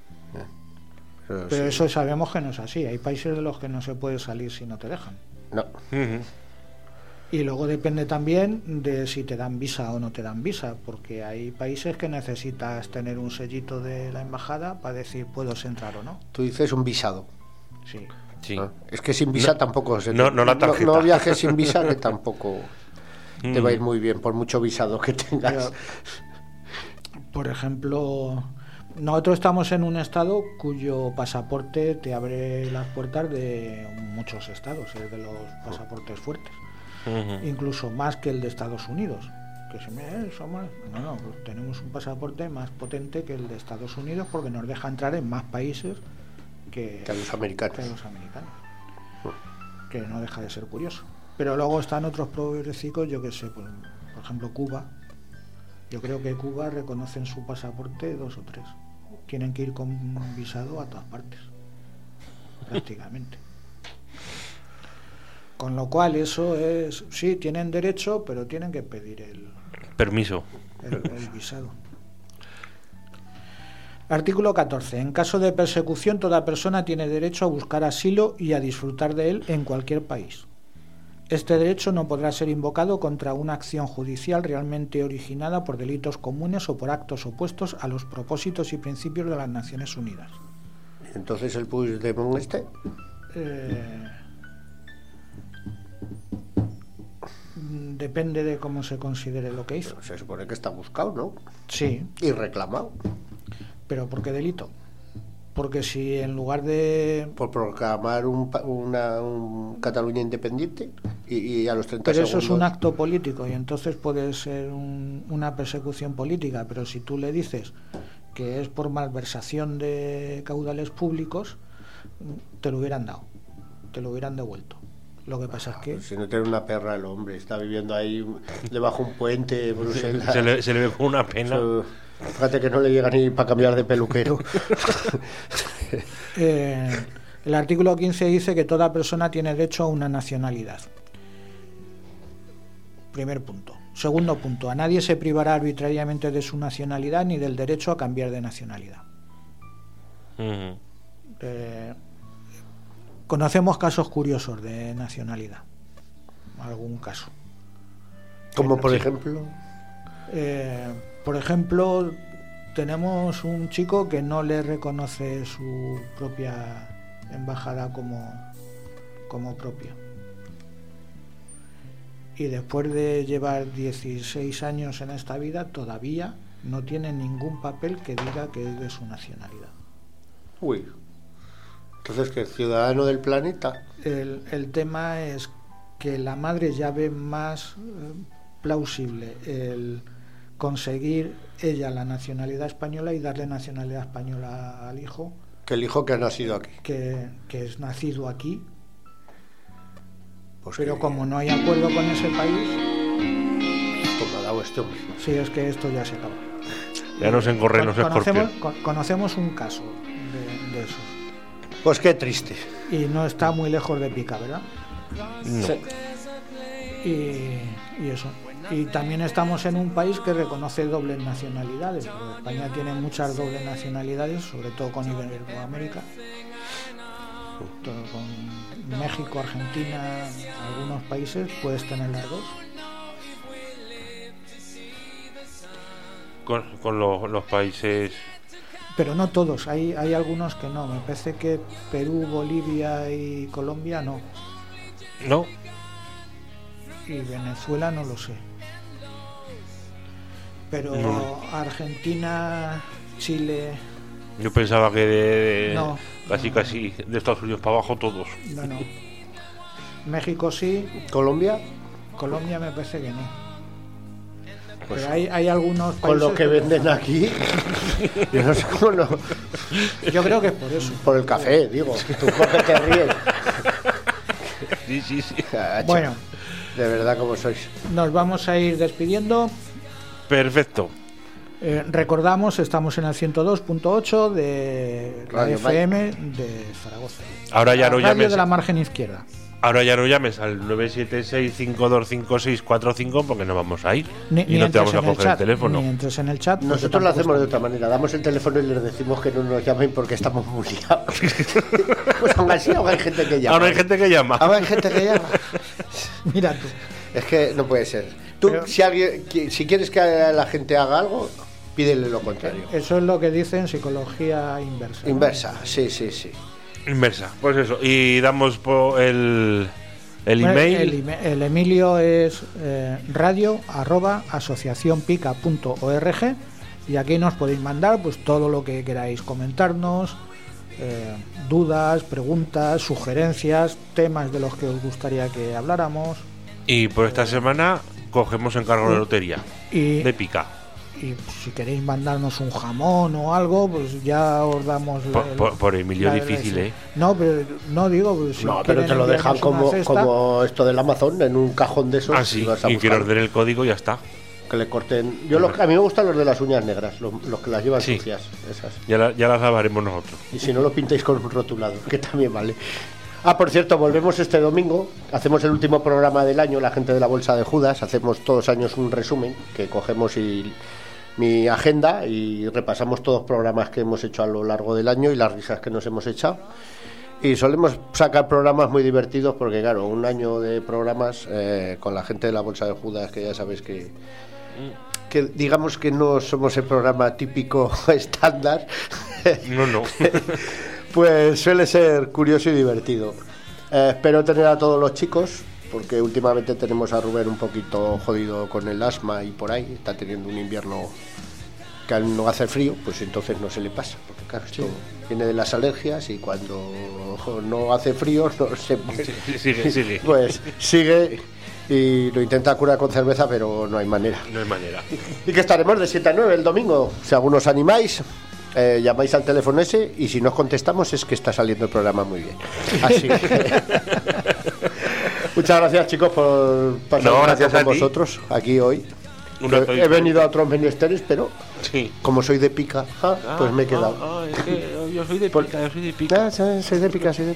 Pero Pero sí. eso sabemos que no es así. Hay países de los que no se puede salir si no te dejan. No. Ujú. Y luego depende también de si te dan visa o no te dan visa, porque hay países que necesitas tener un sellito de la embajada para decir puedes entrar o no. Tú dices un visado. Sí. Sí. ¿no? Es que sin visa No, tampoco... Se no, no la tarjeta. No, viajes sin visa, que tampoco te va a ir Mm. muy bien, por mucho visado que tengas. Por ejemplo, nosotros estamos en un estado cuyo pasaporte te abre las puertas de muchos estados, es de los pasaportes fuertes, Ujú. incluso más que el de Estados Unidos. Que si me eh, somos- no, no, pues tenemos un pasaporte más potente que el de Estados Unidos porque nos deja entrar en más países que, Que a los americanos. que a los americanos. Que no deja de ser curioso. Pero luego están otros pobrecicos, yo que sé, pues, por ejemplo Cuba. Yo creo que Cuba reconocen su pasaporte dos o tres. Tienen que ir con visado a todas partes, prácticamente. Con lo cual eso es, sí, tienen derecho, pero tienen que pedir el, Permiso. el, el visado. Artículo catorce. En caso de persecución, toda persona tiene derecho a buscar asilo y a disfrutar de él en cualquier país. Este derecho no podrá ser invocado contra una acción judicial realmente originada por delitos comunes o por actos opuestos a los propósitos y principios de las Naciones Unidas. Entonces el Puigdemont este... Eh, depende de cómo se considere lo que hizo. Se supone que está buscado, ¿no? Sí, Y reclamado. pero ¿por qué delito? Porque si en lugar de... Por proclamar un, pa- una, un Cataluña independiente y, y a los treinta Pero eso segundos... es un acto político y entonces puede ser un- una persecución política, pero si tú le dices que es por malversación de caudales públicos, te lo hubieran dado, te lo hubieran devuelto. Lo que pasa es que... Si no tiene una perra el hombre, está viviendo ahí debajo de un puente, Bruselas... Se le, se le ve con una pena. Eso- fíjate que no le llega ni para cambiar de peluquero. Eh, el artículo quince dice que toda persona tiene derecho a una nacionalidad. Primer punto. Segundo punto. A nadie se privará arbitrariamente de su nacionalidad ni del derecho a cambiar de nacionalidad. Ujú. Eh, conocemos casos curiosos de nacionalidad. Algún caso. Como por Sí. ejemplo... Eh, por ejemplo, tenemos un chico que no le reconoce su propia embajada como, como propia. Y después de llevar dieciséis años en esta vida, todavía no tiene ningún papel que diga que es de su nacionalidad. Uy. Entonces, ¿qué? ¿Ciudadano del planeta? El, el tema es que la madre ya ve más eh, plausible el conseguir ella la nacionalidad española y darle nacionalidad española al hijo. Que el hijo que ha nacido aquí. Que, que es nacido aquí. Pues pero que... como no hay acuerdo con ese país... Esto me ha dado este hombre. Sí, es que esto ya se acaba. Ya nos encorren los conocemos, escorpión. con, conocemos un caso de, de esos. Pues qué triste. Y no está muy lejos de Pica, ¿verdad? No. Sí. Y, y eso. Y también estamos en un país que reconoce dobles nacionalidades. Porque España tiene muchas dobles nacionalidades, sobre todo con Iberoamérica. Todo con México, Argentina, algunos países puedes tener las dos. Con, con los, los países. Pero no todos, hay, hay algunos que no. Me parece que Perú, Bolivia y Colombia no. No. Y Venezuela no lo sé. Pero No. Argentina, Chile... Yo pensaba que de, de- No. casi No. casi de Estados Unidos para abajo todos. No, no. México sí, ¿Colombia? Colombia me parece que no. Pues Pero hay, hay algunos países... con lo que venden aquí. Yo no sé cómo no. Yo creo que es por eso. Por el café, digo. ¿Tú por qué te ríes? Sí, sí, sí. Cacho. Bueno, De verdad, como sois. nos vamos a ir despidiendo. Perfecto. Eh, recordamos, estamos en el ciento dos punto ocho de la Radio F M de Zaragoza. Ahora ya La no radio llames. de la margen izquierda. Ahora ya no llames al nueve siete seis, cinco dos cinco seis cuatro cinco porque no vamos a ir. Ni, y ni no te entres vamos a en el coger el chat, teléfono. Ni entres en el chat. porque Nosotros lo tampoco hacemos de está- otra manera. Damos el teléfono y les decimos que no nos llamen porque estamos muy liados. Pues aún así, aún hay gente que llama. Ahora hay gente que llama. Aún hay gente que llama. Mira tú. Es que no puede ser. Tú, Pero- si, alguien, qui- si quieres que la gente haga algo, pídele lo contrario. Eso es lo que dicen psicología inversa. ¿no? Inversa, sí, sí, sí. Inversa. Pues eso. Y damos por el, el Bueno, email. El, ime- el Emilio es eh, radio arroba asociacionpica punto org y aquí nos podéis mandar pues todo lo que queráis comentarnos, eh, dudas, preguntas, sugerencias, temas de los que os gustaría que habláramos Y por esta semana cogemos encargo de lotería. y, De pica. y si queréis mandarnos un jamón o algo pues ya os damos Por, el- por- por Emilio la- difícil, ¿eh? no, pero no digo pues, si No, pero quieren te lo dejan enviarnos una como, cesta, como esto del Amazon, en un cajón de esos. Ah, sí. vas a Y que buscar. nos den el código y ya está. Que le corten. Yo los, a mí me gustan los de las uñas negras, los, los que las llevan Sí. sucias, esas. Ya, la- ya las lavaremos nosotros. Y si no lo pintáis con un rotulado, que también vale. Ah, por cierto, volvemos este domingo. Hacemos el último programa del año, la gente de la Bolsa de Judas. Hacemos todos los años un resumen que cogemos y mi agenda y repasamos todos los programas que hemos hecho a lo largo del año y las risas que nos hemos echado. Y solemos sacar programas muy divertidos porque, claro, un año de programas eh, con la gente de la Bolsa de Judas, que ya sabéis que, que digamos que no somos el programa típico estándar, No, no. pues suele ser curioso y divertido. Eh, espero tener a todos los chicos, porque últimamente tenemos a Rubén un poquito jodido con el asma y por ahí, está teniendo un invierno que al no hace frío, pues entonces no se le pasa, porque claro, esto viene de las alergias y cuando no hace frío no se Sí, sigue, sigue. pues sigue y lo intenta curar con cerveza, pero no hay manera. No hay manera. Y que estaremos de siete a nueve el domingo, si algunos animáis, eh, llamáis al teléfono ese y si no os contestamos es que está saliendo el programa muy bien. Así que muchas gracias, chicos, por pasar No, un rato gracias con a ti. vosotros aquí hoy. Un He, rato he venido a otros menesteres, pero Sí. como soy de pica, ah, pues me he quedado. Ah, ah, es que yo soy de Por- pica, yo soy de pica. Ah, soy soy de pica, soy de